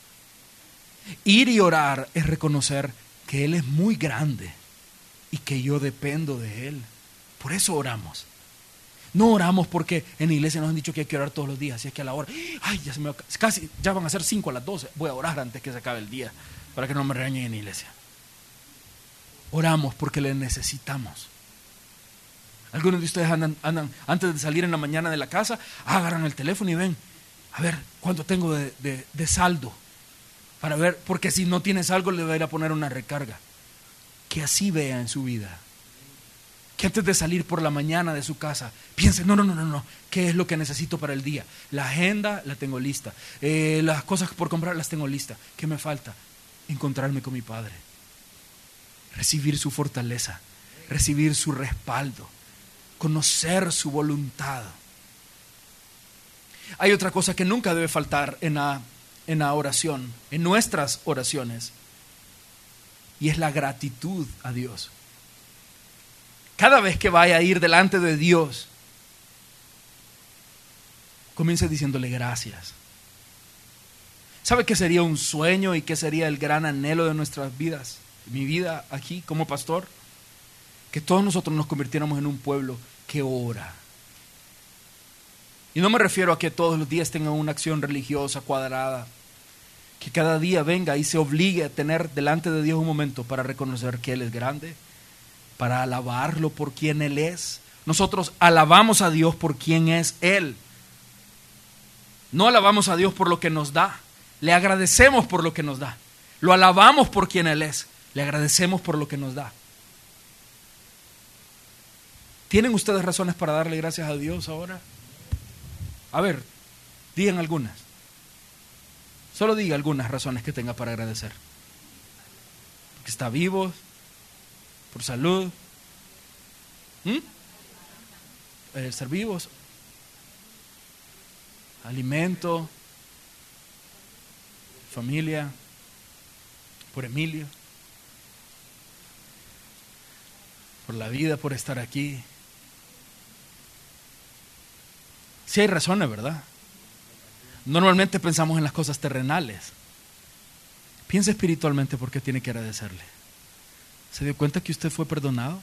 Ir y orar es reconocer que Él es muy grande y que yo dependo de Él. Por eso oramos. No oramos porque en la iglesia nos han dicho que hay que orar todos los días. Así es que a la hora, ay, ya se me va, casi, ya van a ser cinco a las doce. Voy a orar antes que se acabe el día para que no me regañen en la iglesia. Oramos porque le necesitamos. Algunos de ustedes andan, andan antes de salir en la mañana de la casa, agarran el teléfono y ven, a ver, ¿cuánto tengo de, de, de saldo? Para ver, porque si no tienes algo le voy a ir a poner una recarga. Que así vea en su vida. Que antes de salir por la mañana de su casa, piense: no, no, no, no, no, ¿qué es lo que necesito para el día? La agenda la tengo lista, eh, las cosas por comprar las tengo listas. ¿Qué me falta? Encontrarme con mi Padre, recibir su fortaleza, recibir su respaldo, conocer su voluntad. Hay otra cosa que nunca debe faltar en la, en la oración, en nuestras oraciones, y es la gratitud a Dios. Cada vez que vaya a ir delante de Dios, comience diciéndole gracias. ¿Sabe qué sería un sueño y qué sería el gran anhelo de nuestras vidas? Mi vida aquí como pastor, que todos nosotros nos convirtiéramos en un pueblo que ora. Y no me refiero a que todos los días tengan una acción religiosa cuadrada, que cada día venga y se obligue a tener delante de Dios un momento para reconocer que Él es grande, para alabarlo por quien Él es. Nosotros alabamos a Dios por quien es Él. No alabamos a Dios por lo que nos da, le agradecemos por lo que nos da. Lo alabamos por quien Él es, le agradecemos por lo que nos da. ¿Tienen ustedes razones para darle gracias a Dios ahora? A ver, digan algunas. Solo diga algunas razones que tenga para agradecer. Porque está vivo, por salud, ¿Mm? eh, ser vivos, alimento, familia, por Emilio, por la vida, por estar aquí. Sí hay razones, ¿verdad? Normalmente pensamos en las cosas terrenales. Piensa espiritualmente por qué tiene que agradecerle. ¿Se dio cuenta que usted fue perdonado?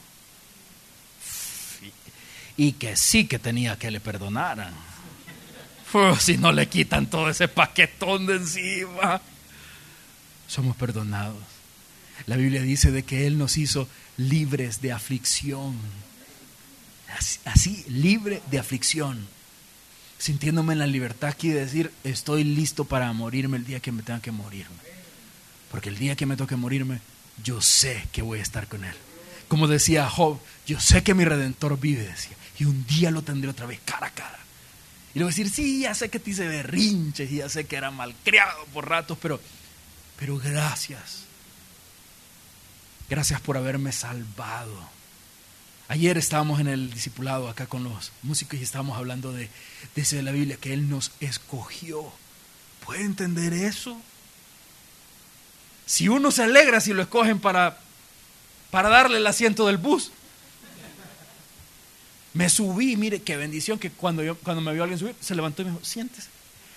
Y que sí que tenía que le perdonaran. Uf, si no le quitan todo ese paquetón de encima. Somos perdonados. La Biblia dice de que Él nos hizo libres de aflicción. Así, así libre de aflicción. Sintiéndome en la libertad aquí de decir, estoy listo para morirme el día que me tenga que morirme. Porque el día que me toque morirme, yo sé que voy a estar con Él. Como decía Job, yo sé que mi Redentor vive, decía, y un día lo tendré otra vez cara a cara. Y le voy a decir, sí, ya sé que te hice berrinches, y ya sé que era malcriado por ratos, pero, pero gracias. Gracias por haberme salvado. Ayer estábamos en el discipulado acá con los músicos y estábamos hablando de, de eso de la Biblia, que Él nos escogió. ¿Puede entender eso? Si uno se alegra si lo escogen para, para darle el asiento del bus. Me subí, mire qué bendición que cuando, yo, cuando me vio alguien subir, se levantó y me dijo, siéntese.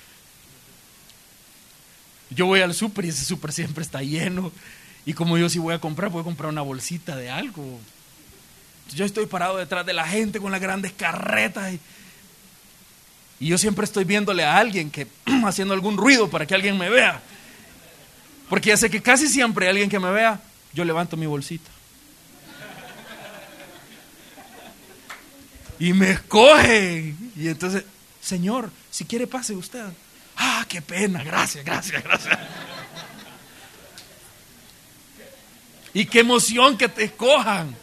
Yo voy al súper y ese súper siempre está lleno. Y como yo si voy a comprar, voy a comprar una bolsita de algo. Yo estoy parado detrás de la gente con las grandes carretas y, y yo siempre estoy viéndole a alguien que haciendo algún ruido para que alguien me vea, porque ya sé que casi siempre alguien que me vea, yo levanto mi bolsita y me escogen y entonces, señor, si quiere pase usted. Ah, qué pena, gracias, gracias, gracias. Y qué emoción que te escojan.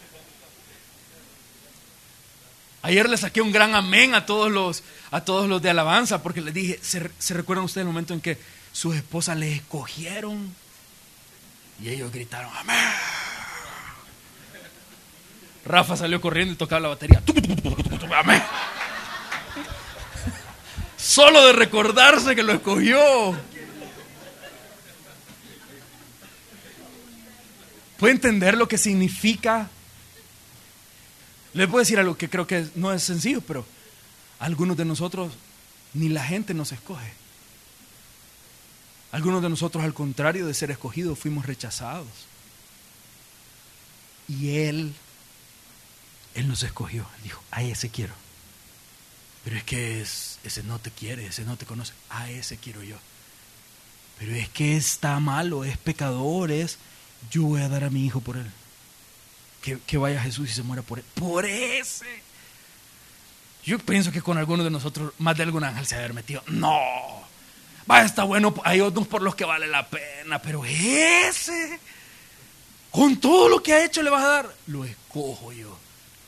Ayer le saqué un gran amén a todos los, a todos los de alabanza, porque les dije, ¿se, ¿se recuerdan ustedes el momento en que sus esposas les escogieron? Y ellos gritaron, amén. Rafa salió corriendo y tocaba la batería. Amén. Solo de recordarse que lo escogió. ¿Puede entender lo que significa? Les voy a decir algo que creo que no es sencillo, pero algunos de nosotros ni la gente nos escoge. Algunos de nosotros, al contrario de ser escogidos, fuimos rechazados. Y Él, Él nos escogió. Dijo, a ese quiero. Pero es que es, ese no te quiere, ese no te conoce. A ese quiero yo. Pero es que está malo, es pecador, es... Yo voy a dar a mi hijo por él. Que, que vaya Jesús y se muera por él. Por ese. Yo pienso que con algunos de nosotros, más de algún ángel se ha haber metido. No. Va, está bueno, hay otros por los que vale la pena, pero ese, con todo lo que ha hecho, le vas a dar. Lo escojo yo.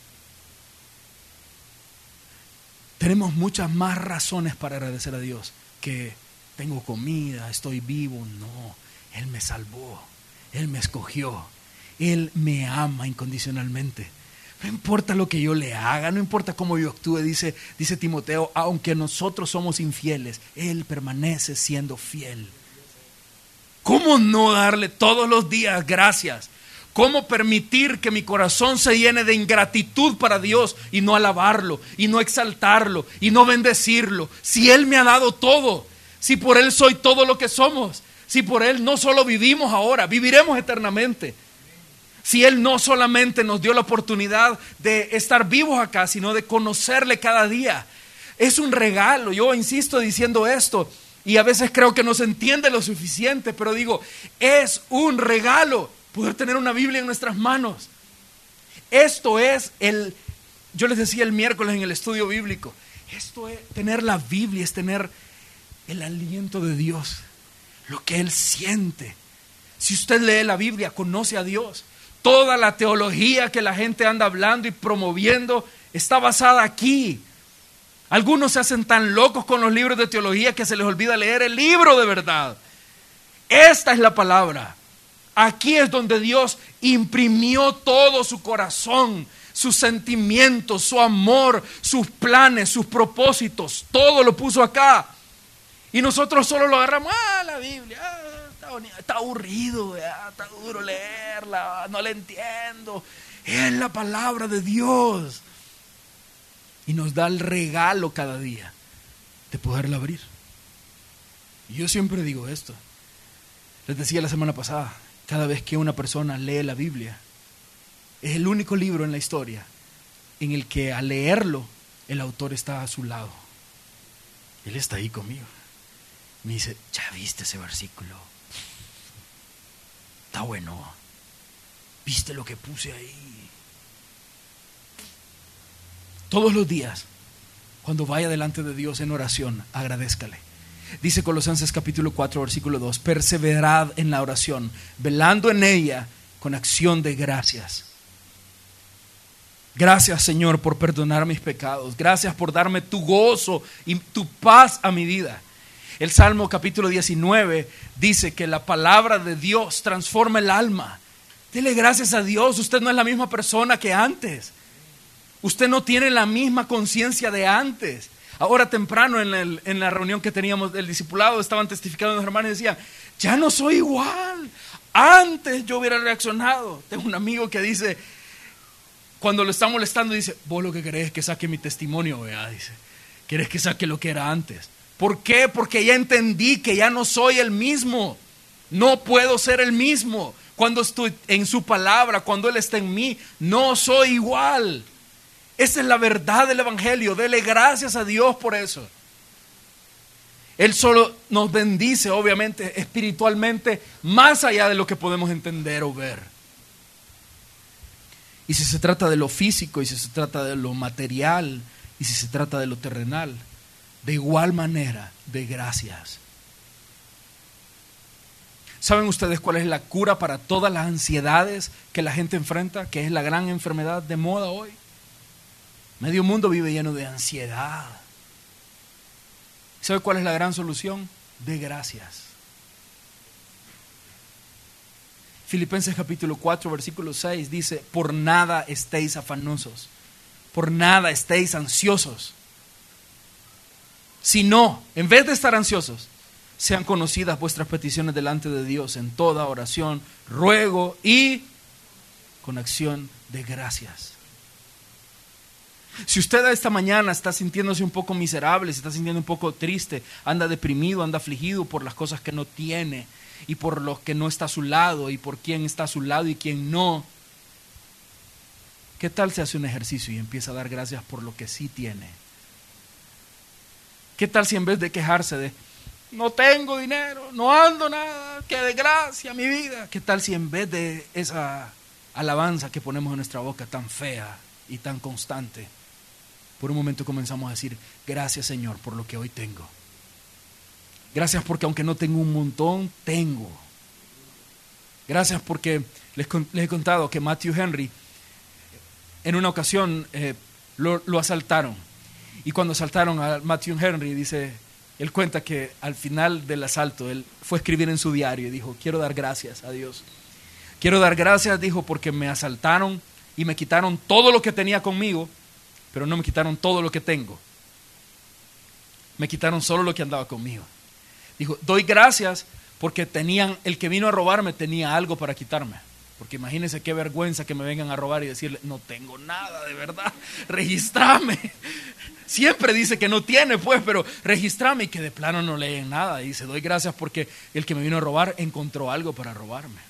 Tenemos muchas más razones para agradecer a Dios que tengo comida, estoy vivo. No, Él me salvó, Él me escogió, Él me ama incondicionalmente. No importa lo que yo le haga, no importa cómo yo actúe, dice, dice Timoteo, aunque nosotros somos infieles, Él permanece siendo fiel. ¿Cómo no darle todos los días gracias? ¿Cómo permitir que mi corazón se llene de ingratitud para Dios y no alabarlo, y no exaltarlo, y no bendecirlo? Si Él me ha dado todo, Si por Él soy todo lo que somos. Si por Él no solo vivimos ahora, viviremos eternamente. Si Él no solamente nos dio la oportunidad de estar vivos acá, sino de conocerle cada día. Es un regalo. Yo insisto diciendo esto y a veces creo que no se entiende lo suficiente, pero digo, es un regalo poder tener una Biblia en nuestras manos. Esto es el, yo les decía el miércoles en el estudio bíblico, esto es, tener la Biblia es tener el aliento de Dios, lo que Él siente. Si usted lee la Biblia, conoce a Dios. Toda la teología que la gente anda hablando y promoviendo está basada aquí. Algunos se hacen tan locos con los libros de teología que se les olvida leer el libro de verdad. Esta es la palabra. Aquí es donde Dios imprimió todo su corazón, sus sentimientos, su amor, sus planes, sus propósitos. Todo lo puso acá. Y nosotros solo lo agarramos. Ah, la Biblia. Ah, está bonito, está aburrido, ah, está duro leerla, no la entiendo. Es la palabra de Dios. Y nos da el regalo cada día de poderla abrir. Y yo siempre digo esto. Les decía la semana pasada, cada vez que una persona lee la Biblia, es el único libro en la historia en el que al leerlo, el autor está a su lado. Él está ahí conmigo. Me dice, ¿ya viste ese versículo? Está bueno. ¿Viste lo que puse ahí? Todos los días, cuando vaya delante de Dios en oración, agradézcale. Dice Colosenses capítulo cuatro, versículo dos, perseverad en la oración, velando en ella con acción de gracias. Gracias, Señor, por perdonar mis pecados. Gracias por darme tu gozo y tu paz a mi vida. El Salmo capítulo diecinueve dice que la palabra de Dios transforma el alma. Dele gracias a Dios. Usted no es la misma persona que antes. Usted no tiene la misma conciencia de antes. Ahora temprano en, el, en la reunión que teníamos del discipulado estaban testificando los hermanos y decían, ya no soy igual. Antes yo hubiera reaccionado. Tengo un amigo que dice, cuando lo está molestando, dice, vos lo que querés es que saque mi testimonio, vea, dice, querés que saque lo que era antes. ¿Por qué? Porque ya entendí que ya no soy el mismo. No puedo ser el mismo. Cuando estoy en su palabra, cuando Él está en mí, no soy igual. Esa es la verdad del Evangelio. Dele gracias a Dios por eso. Él solo nos bendice, obviamente, espiritualmente, más allá de lo que podemos entender o ver. Y si se trata de lo físico, y si se trata de lo material, y si se trata de lo terrenal, de igual manera, de gracias. ¿Saben ustedes cuál es la cura para todas las ansiedades que la gente enfrenta? Que es la gran enfermedad de moda hoy. Medio mundo vive lleno de ansiedad. ¿Sabe cuál es la gran solución? De gracias. Filipenses capítulo cuatro, versículo seis dice, por nada estéis afanosos, por nada estéis ansiosos, sino, en vez de estar ansiosos, sean conocidas vuestras peticiones delante de Dios en toda oración, ruego y con acción de gracias. Si usted esta mañana está sintiéndose un poco miserable, se está sintiendo un poco triste, anda deprimido, anda afligido por las cosas que no tiene y por los que no está a su lado y por quién está a su lado y quién no, ¿qué tal se hace un ejercicio y empieza a dar gracias por lo que sí tiene? ¿Qué tal si en vez de quejarse de no tengo dinero, no ando nada, qué desgracia mi vida? ¿Qué tal si en vez de esa alabanza que ponemos en nuestra boca tan fea y tan constante, por un momento comenzamos a decir, gracias Señor por lo que hoy tengo. Gracias porque aunque no tengo un montón, tengo. Gracias porque les, les he contado que Matthew Henry, en una ocasión eh, lo, lo asaltaron. Y cuando asaltaron a Matthew Henry, dice, él cuenta que al final del asalto, él fue a escribir en su diario y dijo, quiero dar gracias a Dios. Quiero dar gracias, dijo, porque me asaltaron y me quitaron todo lo que tenía conmigo, pero no me quitaron todo lo que tengo. Me quitaron solo lo que andaba conmigo. Dijo, doy gracias porque tenían, el que vino a robarme tenía algo para quitarme. Porque imagínense qué vergüenza que me vengan a robar y decirle, no tengo nada, de verdad, registrame. Siempre dice que no tiene, pues, pero registrame, y que de plano no leen nada. Y dice, doy gracias porque el que me vino a robar encontró algo para robarme.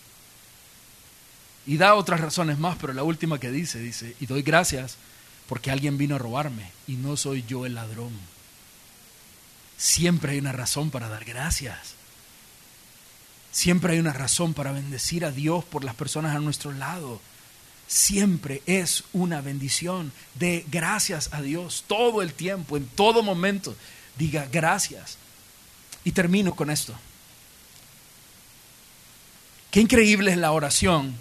Y da otras razones más, pero la última que dice, dice, y doy gracias porque alguien vino a robarme y no soy yo el ladrón. Siempre hay una razón para dar gracias. Siempre hay una razón para bendecir a Dios por las personas a nuestro lado. Siempre es una bendición. De gracias a Dios todo el tiempo, en todo momento. Diga gracias. Y termino con esto. Qué increíble es la oración.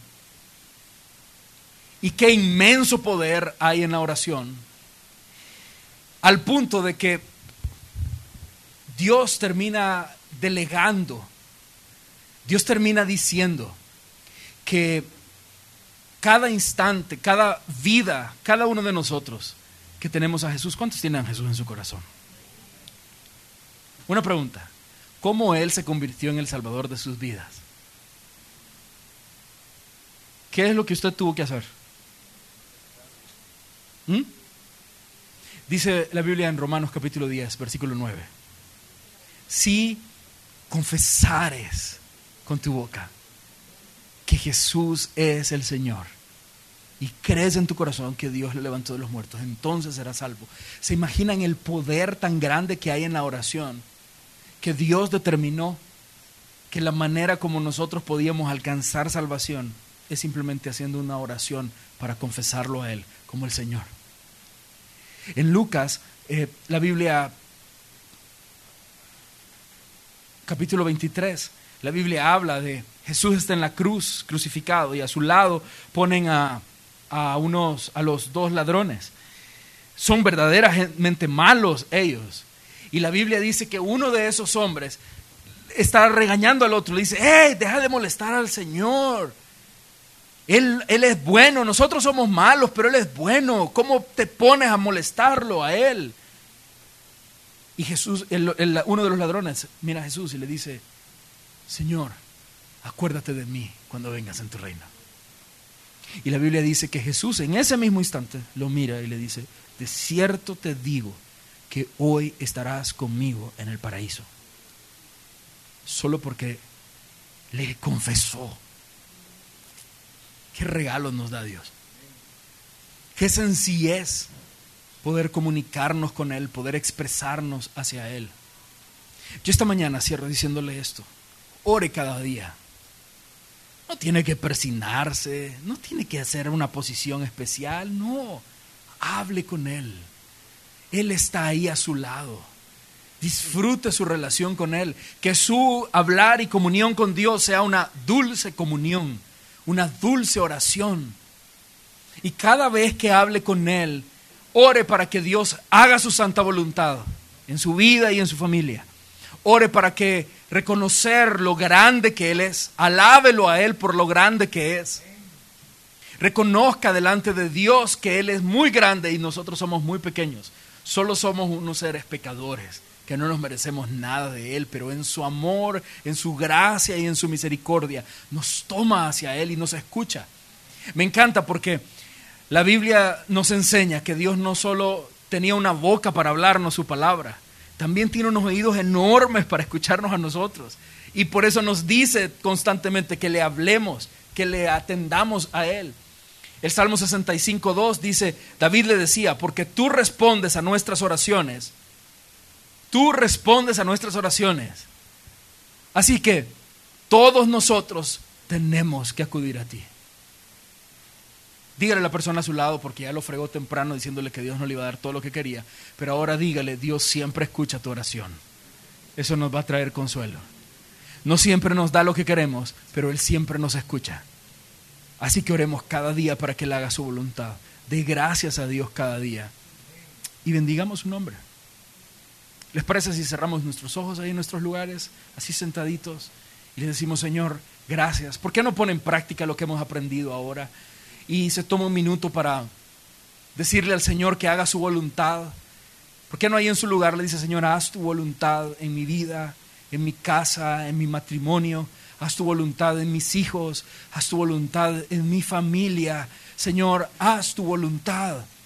Y qué inmenso poder hay en la oración. Al punto de que Dios termina delegando. Dios termina diciendo que cada instante, cada vida, cada uno de nosotros que tenemos a Jesús, ¿cuántos tienen a Jesús en su corazón? Una pregunta, ¿cómo Él se convirtió en el Salvador de sus vidas? ¿Qué es lo que usted tuvo que hacer? ¿Mm? Dice la Biblia en Romanos capítulo diez, versículo nueve. Si confesares con tu boca que Jesús es el Señor y crees en tu corazón que Dios le levantó de los muertos, entonces serás salvo. ¿Se imaginan el poder tan grande que hay en la oración? Que Dios determinó que la manera como nosotros podíamos alcanzar salvación es simplemente haciendo una oración para confesarlo a Él como el Señor. En Lucas, eh, la Biblia, capítulo veintitrés, la Biblia habla de Jesús está en la cruz, crucificado, y a su lado ponen a, a, unos, a los dos ladrones. Son verdaderamente malos ellos. Y la Biblia dice que uno de esos hombres está regañando al otro. Le dice, ¡hey, deja de molestar al Señor! Él, él es bueno, nosotros somos malos, pero Él es bueno. ¿Cómo te pones a molestarlo a Él? Y Jesús, el, el, uno de los ladrones, mira a Jesús y le dice, Señor, acuérdate de mí cuando vengas en tu reino. Y la Biblia dice que Jesús en ese mismo instante lo mira y le dice, de cierto te digo que hoy estarás conmigo en el paraíso. Solo porque le confesó. Qué regalo nos da Dios. Qué sencillez poder comunicarnos con Él, poder expresarnos hacia Él. Yo esta mañana cierro diciéndole esto. Ore cada día. No tiene que persignarse, no tiene que hacer una posición especial, no. Hable con Él. Él está ahí a su lado. Disfrute su relación con Él. Que su hablar y comunión con Dios sea una dulce comunión, una dulce oración. Y cada vez que hable con Él, ore para que Dios haga su santa voluntad en su vida y en su familia. Ore para que reconocer lo grande que Él es. Alábelo a Él por lo grande que es. Reconozca delante de Dios que Él es muy grande y nosotros somos muy pequeños. Solo somos unos seres pecadores que no nos merecemos nada de Él, pero en su amor, en su gracia y en su misericordia nos toma hacia Él y nos escucha. Me encanta porque la Biblia nos enseña que Dios no solo tenía una boca para hablarnos su palabra, también tiene unos oídos enormes para escucharnos a nosotros. Y por eso nos dice constantemente que le hablemos, que le atendamos a Él. El Salmo sesenta y cinco, dos dice, David le decía, porque tú respondes a nuestras oraciones, tú respondes a nuestras oraciones. Así que todos nosotros tenemos que acudir a ti. Dígale a la persona a su lado, porque ya lo fregó temprano diciéndole que Dios no le iba a dar todo lo que quería, pero ahora dígale, Dios siempre escucha tu oración. Eso nos va a traer consuelo. No siempre nos da lo que queremos, pero Él siempre nos escucha. Así que oremos cada día para que Él haga su voluntad. Dé gracias a Dios cada día y bendigamos su nombre. ¿Les parece si cerramos nuestros ojos ahí en nuestros lugares, así sentaditos, y le decimos, Señor, gracias? ¿Por qué no pone en práctica lo que hemos aprendido ahora? Y se toma un minuto para decirle al Señor que haga su voluntad. ¿Por qué no ahí en su lugar le dice, Señor, haz tu voluntad en mi vida, en mi casa, en mi matrimonio? Haz tu voluntad en mis hijos, haz tu voluntad en mi familia. Señor, haz tu voluntad.